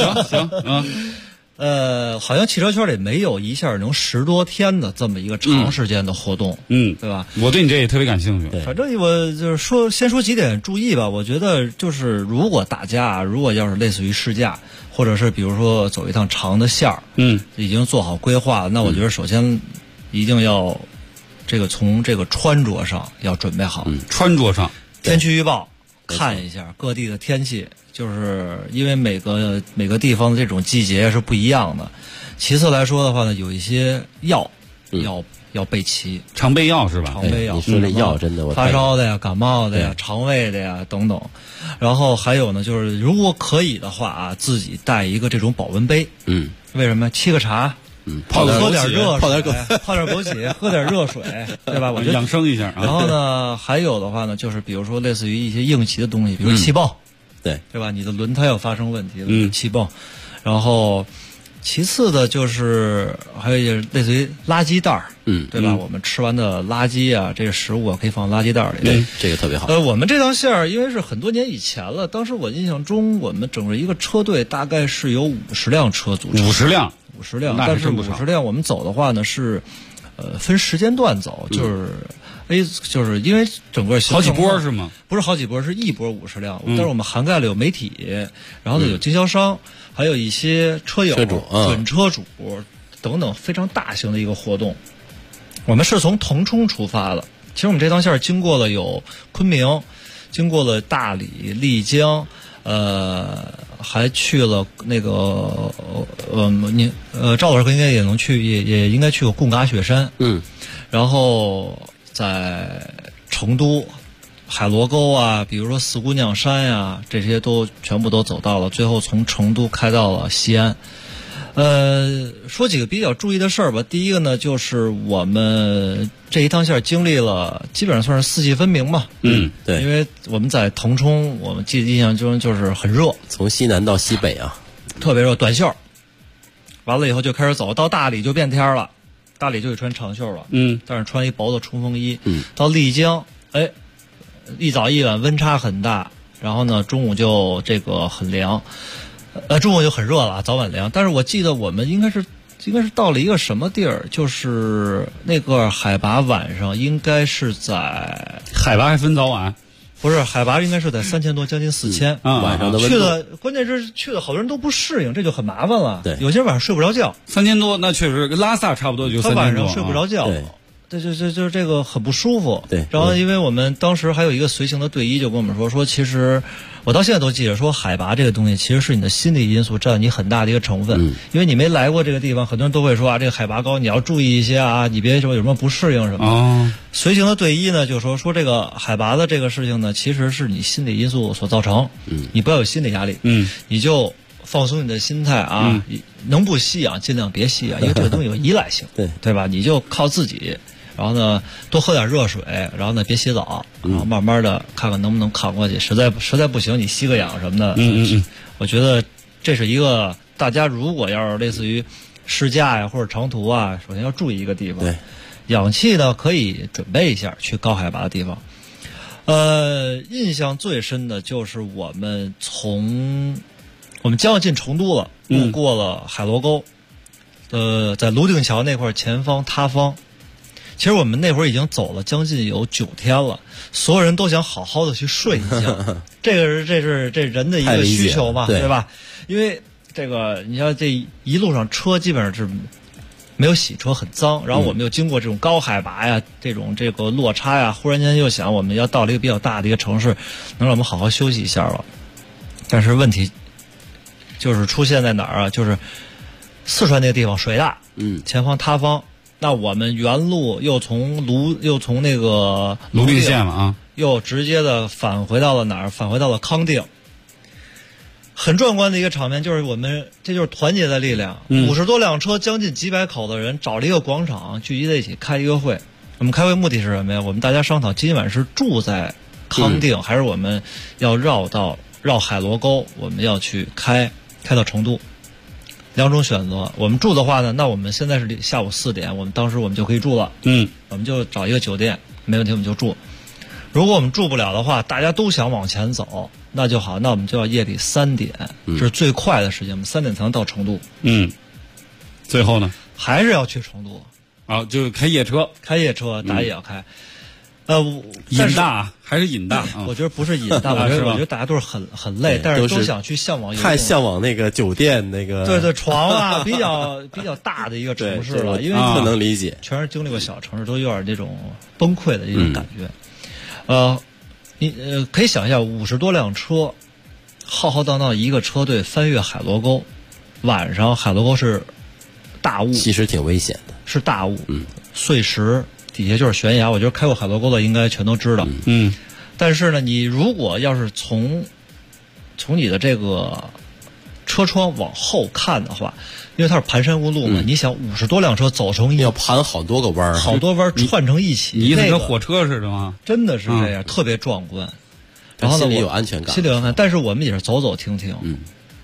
G: 行，好像汽车圈里没有一下能10多天的这么一个长时间的活动，对吧？
E: 我对你这也特别感兴趣。
G: 反正我就是先说几点注意吧。我觉得就是如果大家要是类似于试驾，或者是比如说走一趟长的线儿，已经做好规划了，那我觉得首先一定要从这个穿着上要准备好。
E: 穿着上，
G: 天气预报。看一下各地的天气，就是因为每个地方的这种季节是不一样的。其次来说的话呢，有一些药要备齐，
E: 常备药是吧？
G: 常备药，
F: 你说这药真的，
G: 发烧的呀、感冒的呀、肠胃的呀等等。然后还有呢，就是如果可以的话自己带一个这种保温杯。为什么沏个茶？喝点热水，泡点枸杞，喝点热水，对吧？我觉得
E: 养生一下。
G: 然后呢，还有的话呢，就是比如说类似于一些应急的东西，比如气泵，
F: 对
G: 吧？你的轮胎要发生问题了，气泵。然后其次的就是还有一些类似于垃圾袋儿，对吧？我们吃完的垃圾啊，这个食物啊可以放垃圾袋里。
F: 对，这个特别好。
G: 我们这趟线儿因为是很多年以前了，当时我印象中我们整个一个车队大概是有50辆车组成。
E: 50辆，
G: 但是50辆我们走的话呢是，分时间段走，就是因为整个
E: 好几波是吗？
G: 不是好几波，是一波50辆。但是我们涵盖了有媒体，然后呢有经销商，还有一些车友、准车主等等非常大型的一个活动。我们是从腾冲出发的，其实我们这趟线经过了有昆明，经过了大理、丽江，还去了那个赵老师应该也能去，也应该去过贡嘎雪山，然后在成都海螺沟啊，比如说四姑娘山呀，这些都全部都走到了，最后从成都开到了西安。说几个比较注意的事儿吧。第一个呢，就是我们这一趟线经历了，基本上算是四季分明嘛。
F: 对，
G: 因为我们在腾冲，我们记得印象中就是很热，
F: 从西南到西北啊，
G: 特别热，短袖。完了以后就开始走到大理就变天了，大理就得穿长袖了，但是穿一薄的冲锋衣。到丽江，一早一晚温差很大，然后呢中午就这个很凉。中午就很热了，早晚凉。但是我记得我们应该是到了一个什么地儿，就是那个海拔晚上应该是在
E: 海拔还分早晚，
G: 不是海拔应该是在3000多，将近4000。
F: 晚上的温度
G: 去的，关键是去的好多人都不适应，这就很麻烦了。
F: 对，
G: 有些人晚上睡不着觉。
E: 3000多，那确实跟拉萨差不多，就3000多。
G: 他晚上睡不着觉。
F: 对，
G: 就这个很不舒服。
F: 对，
G: 然后因为我们当时还有一个随行的队医就跟我们说，其实我到现在都记得，说海拔这个东西其实是你的心理因素占你很大的一个成分。因为你没来过这个地方，很多人都会说啊，这个海拔高你要注意一些啊，你别说有什么不适应什么。随行的队医呢就说这个海拔的这个事情呢，其实是你心理因素所造成。你不要有心理压力。你就放松你的心态啊，能不吸氧尽量别吸氧，因为这个东西有依赖性，对吧？你就靠自己。然后呢，多喝点热水，然后呢，别洗澡，然后慢慢的看看能不能扛过去。实在不行，你吸个氧什么的。我觉得这是一个大家如果要是类似于试驾呀或者长途啊，首先要注意一个地方。
F: 对，
G: 氧气呢可以准备一下去高海拔的地方。印象最深的就是我们将要进成都了，路过了海螺沟，在泸定桥那块前方塌方。其实我们那会儿已经走了将近有9天了，所有人都想好好的去睡一觉，这是人的一个需求嘛，对吧？因为这个你像这一路上车基本上是没有洗车，很脏，然后我们又经过这种高海拔呀，这个落差呀，忽然间又想我们要到了一个比较大的一个城市，能让我们好好休息一下了。但是问题就是出现在哪儿啊？就是四川那个地方水大，前方塌方。那我们原路又从那个
E: 泸定县了啊，
G: 又直接的返回到了哪儿？返回到了康定。很壮观的一个场面，就是这就是团结的力量。50多辆车，将近几百口的人，找了一个广场聚集在一起开一个会。我们开会目的是什么呀？我们大家商讨今晚是住在康定，还是我们要绕海螺沟，我们要去开到成都。2种选择，我们住的话呢，那我们现在是下午4点，当时我们就可以住了。我们就找一个酒店，没问题，我们就住。如果我们住不了的话，大家都想往前走，那就好，那我们就要夜里3点，这是最快的时间，我们3点才能到成都。
E: 最后呢，
G: 还是要去成都
E: 啊，就开夜车，
G: 打也要开。
E: 瘾大还是瘾大？
G: 我觉得不是瘾大，我觉得大家都是很累，但是都想去向往，
F: 太向往那个酒店那个
G: 对床啊，比较大的一个城市了，因为
F: 不能理解，
G: 全是经历过小城市，都有点这种崩溃的一种感觉。你可以想一下，50多辆车，浩浩荡荡一个车队翻越海螺沟，晚上海螺沟是大雾，
F: 其实挺危险的，
G: 是大雾，碎石。底下就是悬崖，我觉得开过海螺沟的应该全都知道。但是呢，你如果要是从你的这个车窗往后看的话，因为它是盘山无路嘛，你想50多辆车走成
F: 要盘好多个弯，
G: 好多弯串成一起，
E: 你跟火车似的吗？
G: 真的是这样，特别壮观。然后呢，
F: 心里有安全感，
G: 但是我们也是走走停停。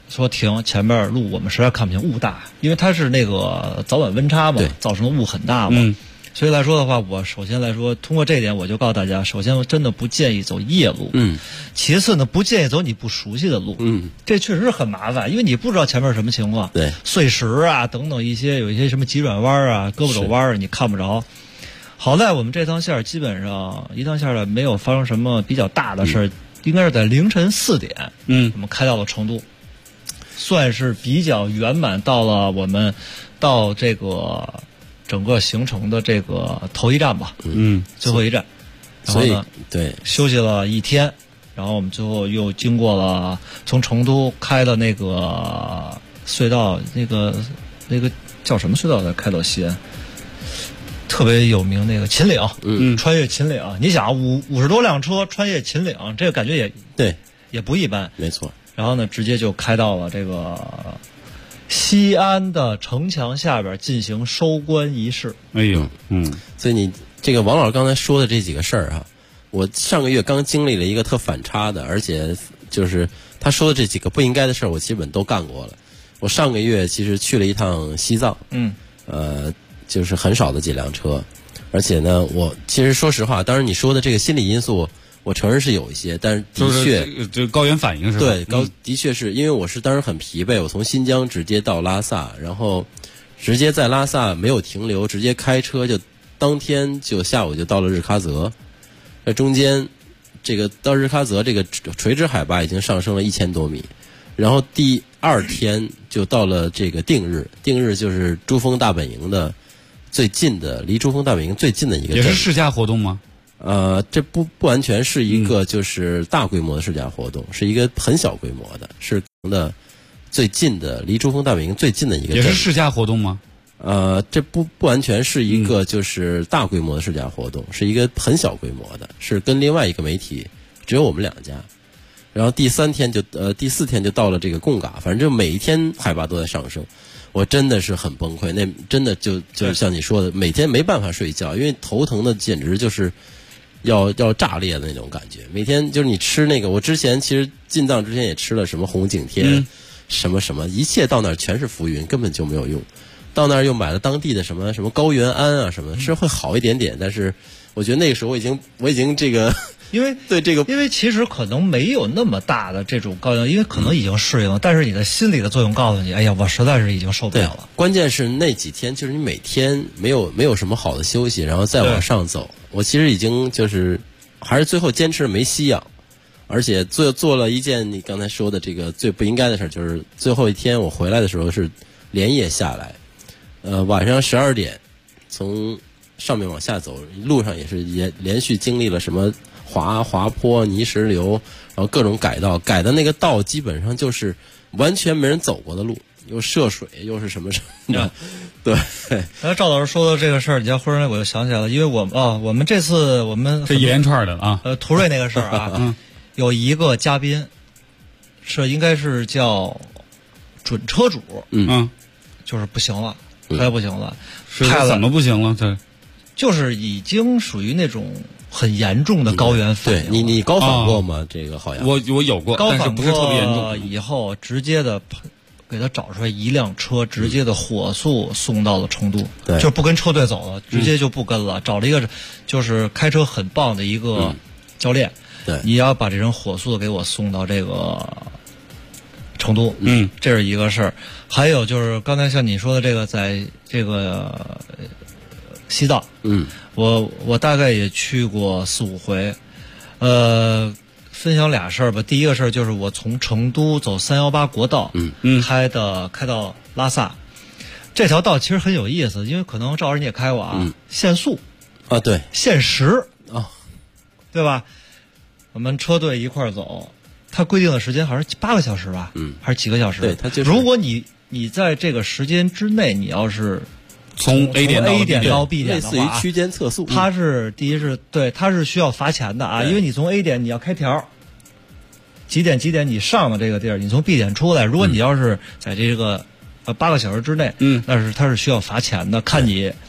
G: 说停，前面路我们实在看不清，雾大，因为它是那个早晚温差嘛，造成的雾很大嘛。所以来说的话，我首先来说，通过这一点，我就告诉大家，首先我真的不建议走夜路。其次呢，不建议走你不熟悉的路。这确实是很麻烦，因为你不知道前面是什么情况。
F: 对，
G: 碎石啊等等有一些什么急转弯啊、胳膊肘弯啊，你看不着。好在我们这趟线基本上一趟线没有发生什么比较大的事儿，应该是在凌晨4点，我们开到了成都，算是比较圆满到了我们到这个整个行程的这个头一站吧，最后一站。然后呢，
F: 对，
G: 休息了一天，然后我们最后又经过了从成都开的那个隧道，那个叫什么隧道才开到西安？特别有名那个秦岭，穿越秦岭。你想50多辆车穿越秦岭，这个感觉也不一般，
F: 没错。
G: 然后呢，直接就开到了这个西安的城墙下边进行收官仪式。
E: 哎呦，
F: 所以你这个王老师刚才说的这几个事儿我上个月刚经历了一个特反差的，而且就是他说的这几个不应该的事儿，我基本都干过了。我上个月其实去了一趟西藏，就是很少的几辆车，而且呢，我其实说实话，当然你说的这个心理因素，我承认是有一些，但是的确
E: 就高原反应是吧？
F: 对，的确是因为我是当时很疲惫，我从新疆直接到拉萨，然后直接在拉萨没有停留，直接开车就当天就下午就到了日喀则，在中间这个到日喀则这个垂直海拔已经上升了1000多米，然后第2天就到了这个定日就是珠峰大本营的最近的，离珠峰大本营最近的一个镇。
E: 也是试驾活动吗？
F: 这不完全是一个就是大规模的试驾活动，是一个很小规模的，是的最近的，离珠峰大本营最近的一个镇。
E: 也是试驾活动吗？
F: 这不完全是一个就是大规模的试驾活动，是一个很小规模的，是跟另外一个媒体只有我们2家。然后第4天就到了这个贡嘎，反正就每一天海拔都在上升。我真的是很崩溃，那真的就是像你说的，每天没办法睡觉，因为头疼的简直就是要炸裂的那种感觉。每天就是你吃那个，我之前其实进藏之前也吃了什么红景天，什么一切到那儿全是浮云，根本就没有用。到那儿又买了当地的什么高原胺啊什么的，是会好一点点，但是我觉得那个时候我已经这个。
G: 因为其实可能没有那么大的这种高原，因为可能已经适应了，但是你的心理的作用告诉你，哎呀，我实在是已经受不了了。
F: 关键是那几天就是你每天没有什么好的休息，然后再往上走。我其实已经就是还是最后坚持没吸氧，而且做了一件你刚才说的这个最不应该的事，就是最后一天我回来的时候是连夜下来，晚上12点从上面往下走，路上也是连续经历了什么滑坡、泥石流，然后各种改道，改的那个道基本上就是完全没人走过的路，又涉水又是什么的，对。
G: 刚才赵老师说的这个事儿，你像忽然我就想起来了，因为我们这次
E: 这一连串的
G: 途锐那个事儿啊，有一个嘉宾应该是叫准车主，就是不行了，他不行了，
E: 怎么不行了？这
G: 就是已经属于那种很严重的高原反应。
F: 你高反过吗？这个好像
E: 我有过，但是不是特别严重。
G: 以后直接的给他找出来一辆车，直接的火速送到了成都，就不跟车队走了，直接就不跟了。找了一个就是开车很棒的一个教练，你要把这人火速的给我送到这个成都，这是一个事儿。还有就是刚才像你说的这个，在这个西藏，我大概也去过4、5回，分享俩事儿吧。第一个事儿就是我从成都走318国道，开到拉萨，这条道其实很有意思，因为可能赵老师你也开过限速
F: 对，
G: 限时对吧？我们车队一块儿走，他规定的时间好像是8个小时吧，还是几个小时？
F: 对，他就是
G: 如果你在这个时间之内，你要是
E: 从 A 点
G: 到 B 点的话，
F: 类似于区间测速，
G: 它是第一是对，它是需要罚钱的因为你从 A 点你要开条，几点你上的这个地儿，你从 B 点出来，如果你要是在这个8个小时之内，它是需要罚钱的，看你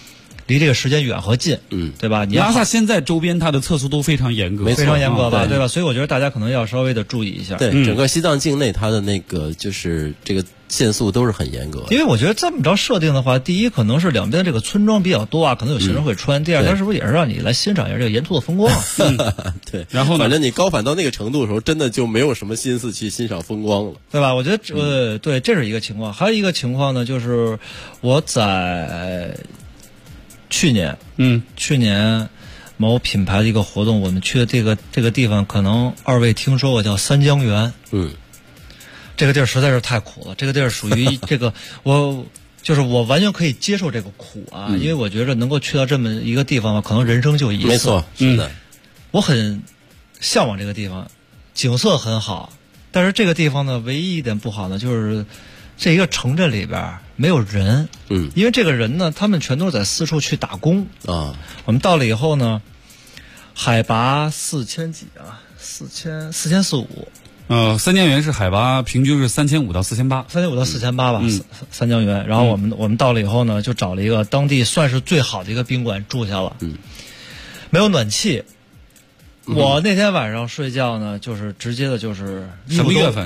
G: 离这个时间远和近，对吧？
E: 拉萨现在周边它的测速都非常严格，
G: 非常严格吧，对吧？所以我觉得大家可能要稍微的注意一下。
F: 对，整个西藏境内它的那个就是这个限速都是很严格的。
G: 因为我觉得这么着设定的话，第一可能是两边这个村庄比较多啊，可能有行人会穿；第二，它是不是也是让你来欣赏一下这个沿途的风光？
F: 对。
E: 然后呢，
F: 反正你高反到那个程度的时候，真的就没有什么心思去欣赏风光了，
G: 对吧？我觉得对，这是一个情况。还有一个情况呢，就是我在去年某品牌的一个活动，我们去的这个地方，可能二位听说过，叫三江源。这个地儿实在是太苦了，这个地儿属于这个我完全可以接受这个苦啊，因为我觉得能够去到这么一个地方吧，可能人生就一次。
F: 没错，是的。
G: 我很向往这个地方，景色很好，但是这个地方呢，唯一一点不好呢，就是这一个城镇里边没有人。因为这个人呢，他们全都是在四处去打工啊。我们到了以后呢，海拔4000几啊，4400-4500。
E: 三江源是海拔平均是3500到4800，3500
G: 到4800吧，三江源。然后我们到了以后呢，就找了一个当地算是最好的一个宾馆住下了。没有暖气。我那天晚上睡觉呢，就是直接的就是
E: 什么月份？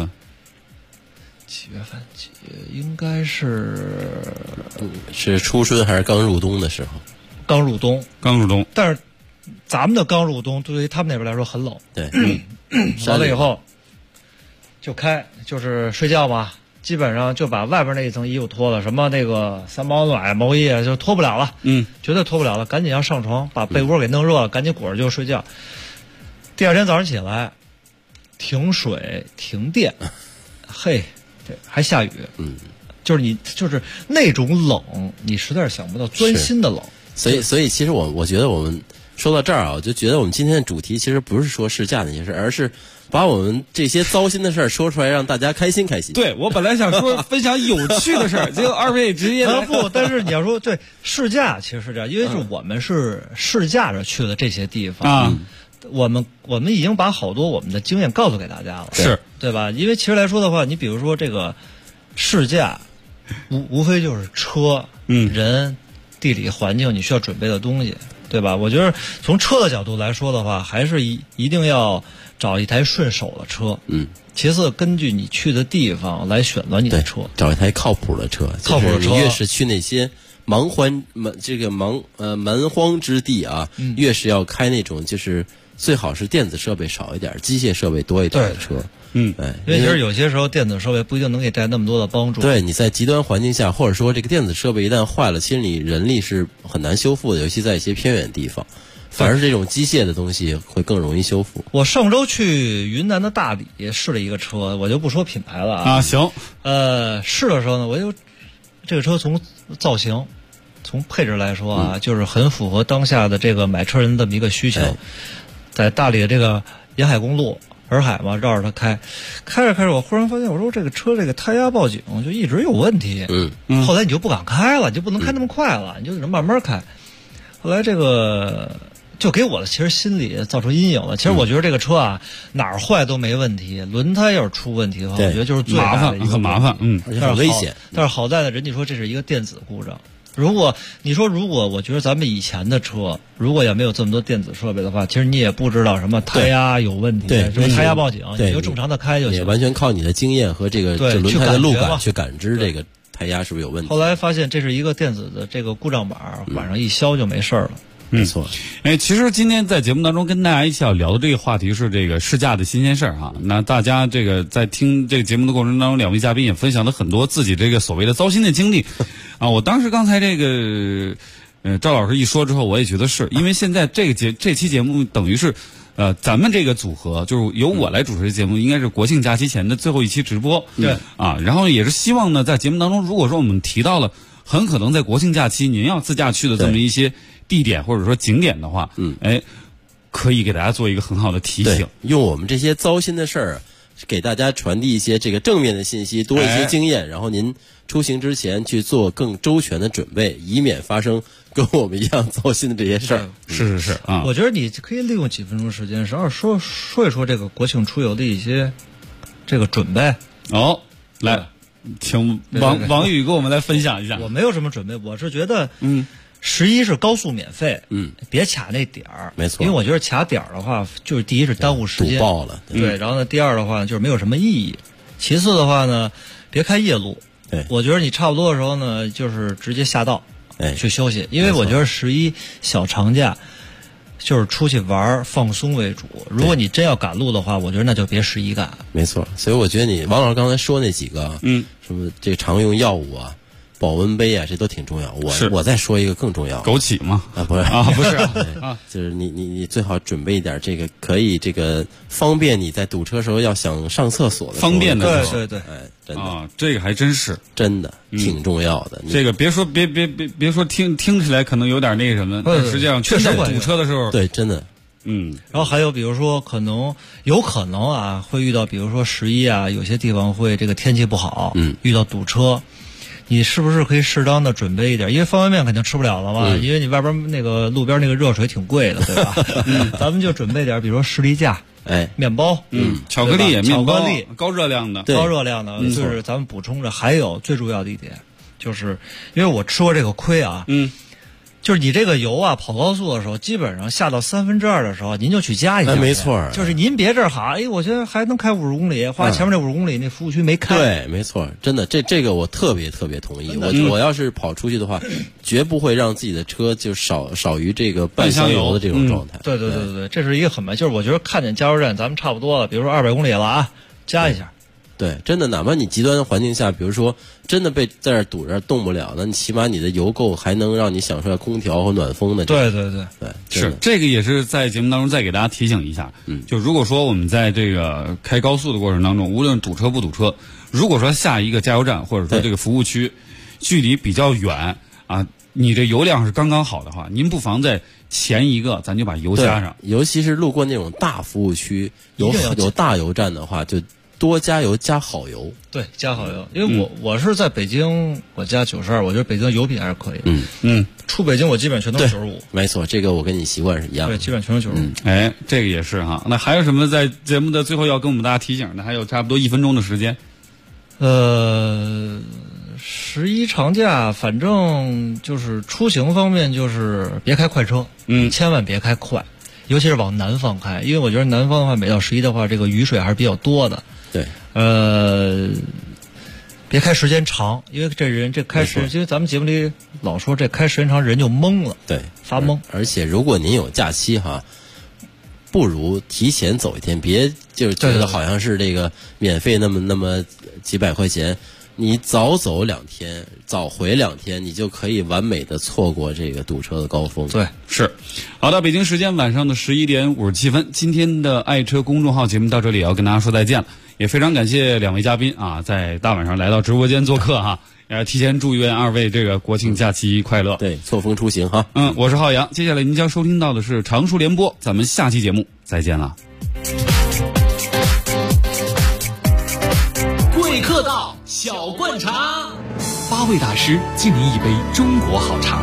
G: 几月份？应该是
F: 初春还是刚入冬的时候？
G: 刚入冬。但是咱们的刚入冬对于他们那边来说很冷。
F: 对。
G: 完了以后就是睡觉嘛，基本上就把外边那一层衣服脱了，什么那个三毛暖毛衣就脱不了了，绝对脱不了了，赶紧要上床，把被窝给弄热了，赶紧裹着就睡觉。第二天早上起来，停水停电，嘿，对，还下雨，就是那种冷，你实在是想不到，钻心的冷。
F: 所以其实我觉得我们说到这儿啊，我就觉得我们今天的主题其实不是说试驾那些事，而是把我们这些糟心的事儿说出来，让大家开心开心。
E: 对，我本来想说分享有趣的事儿，结果二位直接
G: 不。但是你要说对试驾，其实是这样，因为是我们是试驾着去的这些地方啊，我们已经把好多我们的经验告诉给大家了，
E: 是
G: 对吧？因为其实来说的话，你比如说这个试驾，无非就是车、人、地理环境，你需要准备的东西。对吧？我觉得从车的角度来说的话，还是一定要找一台顺手的车。其次，根据你去的地方来选择你的车，
F: 找一台靠谱的车。
G: 靠谱的车，
F: 你越是去那些蛮荒之地啊，越是要开那种就是最好是电子设备少一点、机械设备多一点的车。
G: 因为其实有些时候电子设备不一定能给带来那么多的帮助。
F: 对，你在极端环境下，或者说这个电子设备一旦坏了，其实你人力是很难修复的，尤其在一些偏远地方，反而是这种机械的东西会更容易修复。
G: 我上周去云南的大理试了一个车，我就不说品牌了啊。
E: 行。
G: 试的时候呢，这个车从造型、从配置来说啊，就是很符合当下的这个买车人的这么一个需求。在大理的这个沿海公路。洱海嘛，绕着它开着，我忽然发现，我说这个车这个胎压报警就一直有问题。后来你就不敢开了，你就不能开那么快了，你就只能慢慢开。后来这个就给我的其实心里造成阴影了。其实我觉得这个车啊，哪儿坏都没问题，轮胎要是出问题的话，我觉得就是最大的一个
E: 很麻烦，
F: 而且很危险。
G: 但是好在呢，人家说这是一个电子故障。如果我觉得咱们以前的车，如果要没有这么多电子设备的话，其实你也不知道什么胎压有问题，什么胎压报警，你就正常的开就行。
F: 也完全靠你的经验和这个轮胎的路感去感知这个胎压是不是有问题。
G: 后来发现这是一个电子的这个故障板，晚上一消就没事了。
F: 没错。
E: 其实今天在节目当中跟大家一起要聊的这个话题是这个试驾的新鲜事儿哈。那大家这个在听这个节目的过程当中，两位嘉宾也分享了很多自己这个所谓的糟心的经历啊。我当时刚才这个赵老师一说之后，我也觉得是因为现在这期节目等于是咱们这个组合就是由我来主持的节目，应该是国庆假期前的最后一期直播。
G: 对
E: 啊，然后也是希望呢，在节目当中，如果说我们提到了很可能在国庆假期您要自驾去的这么一些地点或者说景点的话，可以给大家做一个很好的提醒，
F: 用我们这些糟心的事儿给大家传递一些这个正面的信息，多一些经验，然后您出行之前去做更周全的准备，以免发生跟我们一样糟心的这些事儿。
E: 是啊，
G: 我觉得你可以利用几分钟时间，是要说一说这个国庆出游的一些这个准备。
E: 来，请王宇给我们来分享一下。
G: 我没有什么准备，我是觉得， 11是高速免费，别卡那点儿，
F: 没错。
G: 因为我觉得卡点儿的话，就是第一是耽误时间，
F: 堵爆了，
G: 对。然后呢，第二的话就是没有什么意义。其次的话呢，别开夜路。
F: 对，
G: 我觉得你差不多的时候呢，就是直接下道，去休息。因为我觉得11小长假就是出去玩放松为主。如果你真要赶路的话，我觉得那就别11赶。
F: 没错，所以我觉得你王老师刚才说那几个，什么这个常用药物啊。保温杯啊，这都挺重要。我再说一个更重要，
E: 枸杞吗？
F: 不是
E: 不是
F: 就是你最好准备一点这个可以这个方便你在堵车时候要想上厕所的时候
E: 方便的，
G: 对，
F: 真的
E: 这个还真是
F: 真的挺重要的。
E: 这个别说听起来可能有点那什么，但实际上确实堵车的时候，
F: 对，真的。
G: 然后还有比如说有可能啊会遇到，比如说11啊，有些地方会这个天气不好，遇到堵车。你是不是可以适当的准备一点？因为方便面肯定吃不了了嘛，因为你外边那个路边那个热水挺贵的，对吧？咱们就准备点，比如说士力架，面包，
E: 巧克力，面包，高热量的，
G: 就是咱们补充着。还有最重要的一点，就是因为我吃过这个亏啊，就是你这个油啊，跑高速的时候，基本上下到2/3的时候，您就去加一下。
F: 没错，
G: 就是您别这儿好，我觉得还能开50公里，花前面那50公里那服务区没开。
F: 对，没错，真的，这个我特别同意。我要是跑出去的话，绝不会让自己的车就少于这个半箱油的这种状态。
G: 对，这是一个就是我觉得看见加油站，咱们差不多了，比如说200公里了啊，加一下。
F: 对，真的，哪怕你极端的环境下，比如说真的被在这儿堵着动不了，那你起码你的油够，还能让你享受空调和暖风的。
G: 对，
E: 是这个也是在节目当中再给大家提醒一下。就如果说我们在这个开高速的过程当中，无论堵车不堵车，如果说下一个加油站或者说这个服务区距离比较远啊，你这油量是刚刚好的话，您不妨在前一个咱就把油加上。
F: 尤其是路过那种大服务区，有大油站的话，就多加油，加好油。
G: 对，加好油。因为我是在北京，我加92，我觉得北京的油品还是可以。出北京我基本全都是95。
F: 没错，这个我跟你习惯是一样的。
G: 对，基本全是
E: 95。这个也是哈。那还有什么在节目的最后要跟我们大家提醒的？还有差不多1分钟的时间。
G: 11长假，反正就是出行方面，就是别开快车，千万别开快，尤其是往南方开，因为我觉得南方的话，每到11的话，这个雨水还是比较多的。
F: 对，
G: 别开时间长，因为这开时，因为咱们节目里老说这开时间长人就懵了，
F: 对，
G: 发懵。
F: 而且如果您有假期哈，不如提前走一天，别就觉得好像是这个免费那么几百块钱，你早走2天，早回2天，你就可以完美的错过这个堵车的高峰。
G: 对，
E: 是。好的，北京时间晚上的11点57分，今天的爱车公众号节目到这里也要跟大家说再见了，也非常感谢2位嘉宾啊，在大晚上来到直播间做客哈，提前祝愿2位这个国庆假期快乐。
F: 对，错峰出行哈。
E: 我是浩洋，接下来您将收听到的是常熟联播，咱们下期节目再见了。
I: 贵客到，小灌茶，8位大师敬您一杯中国好茶。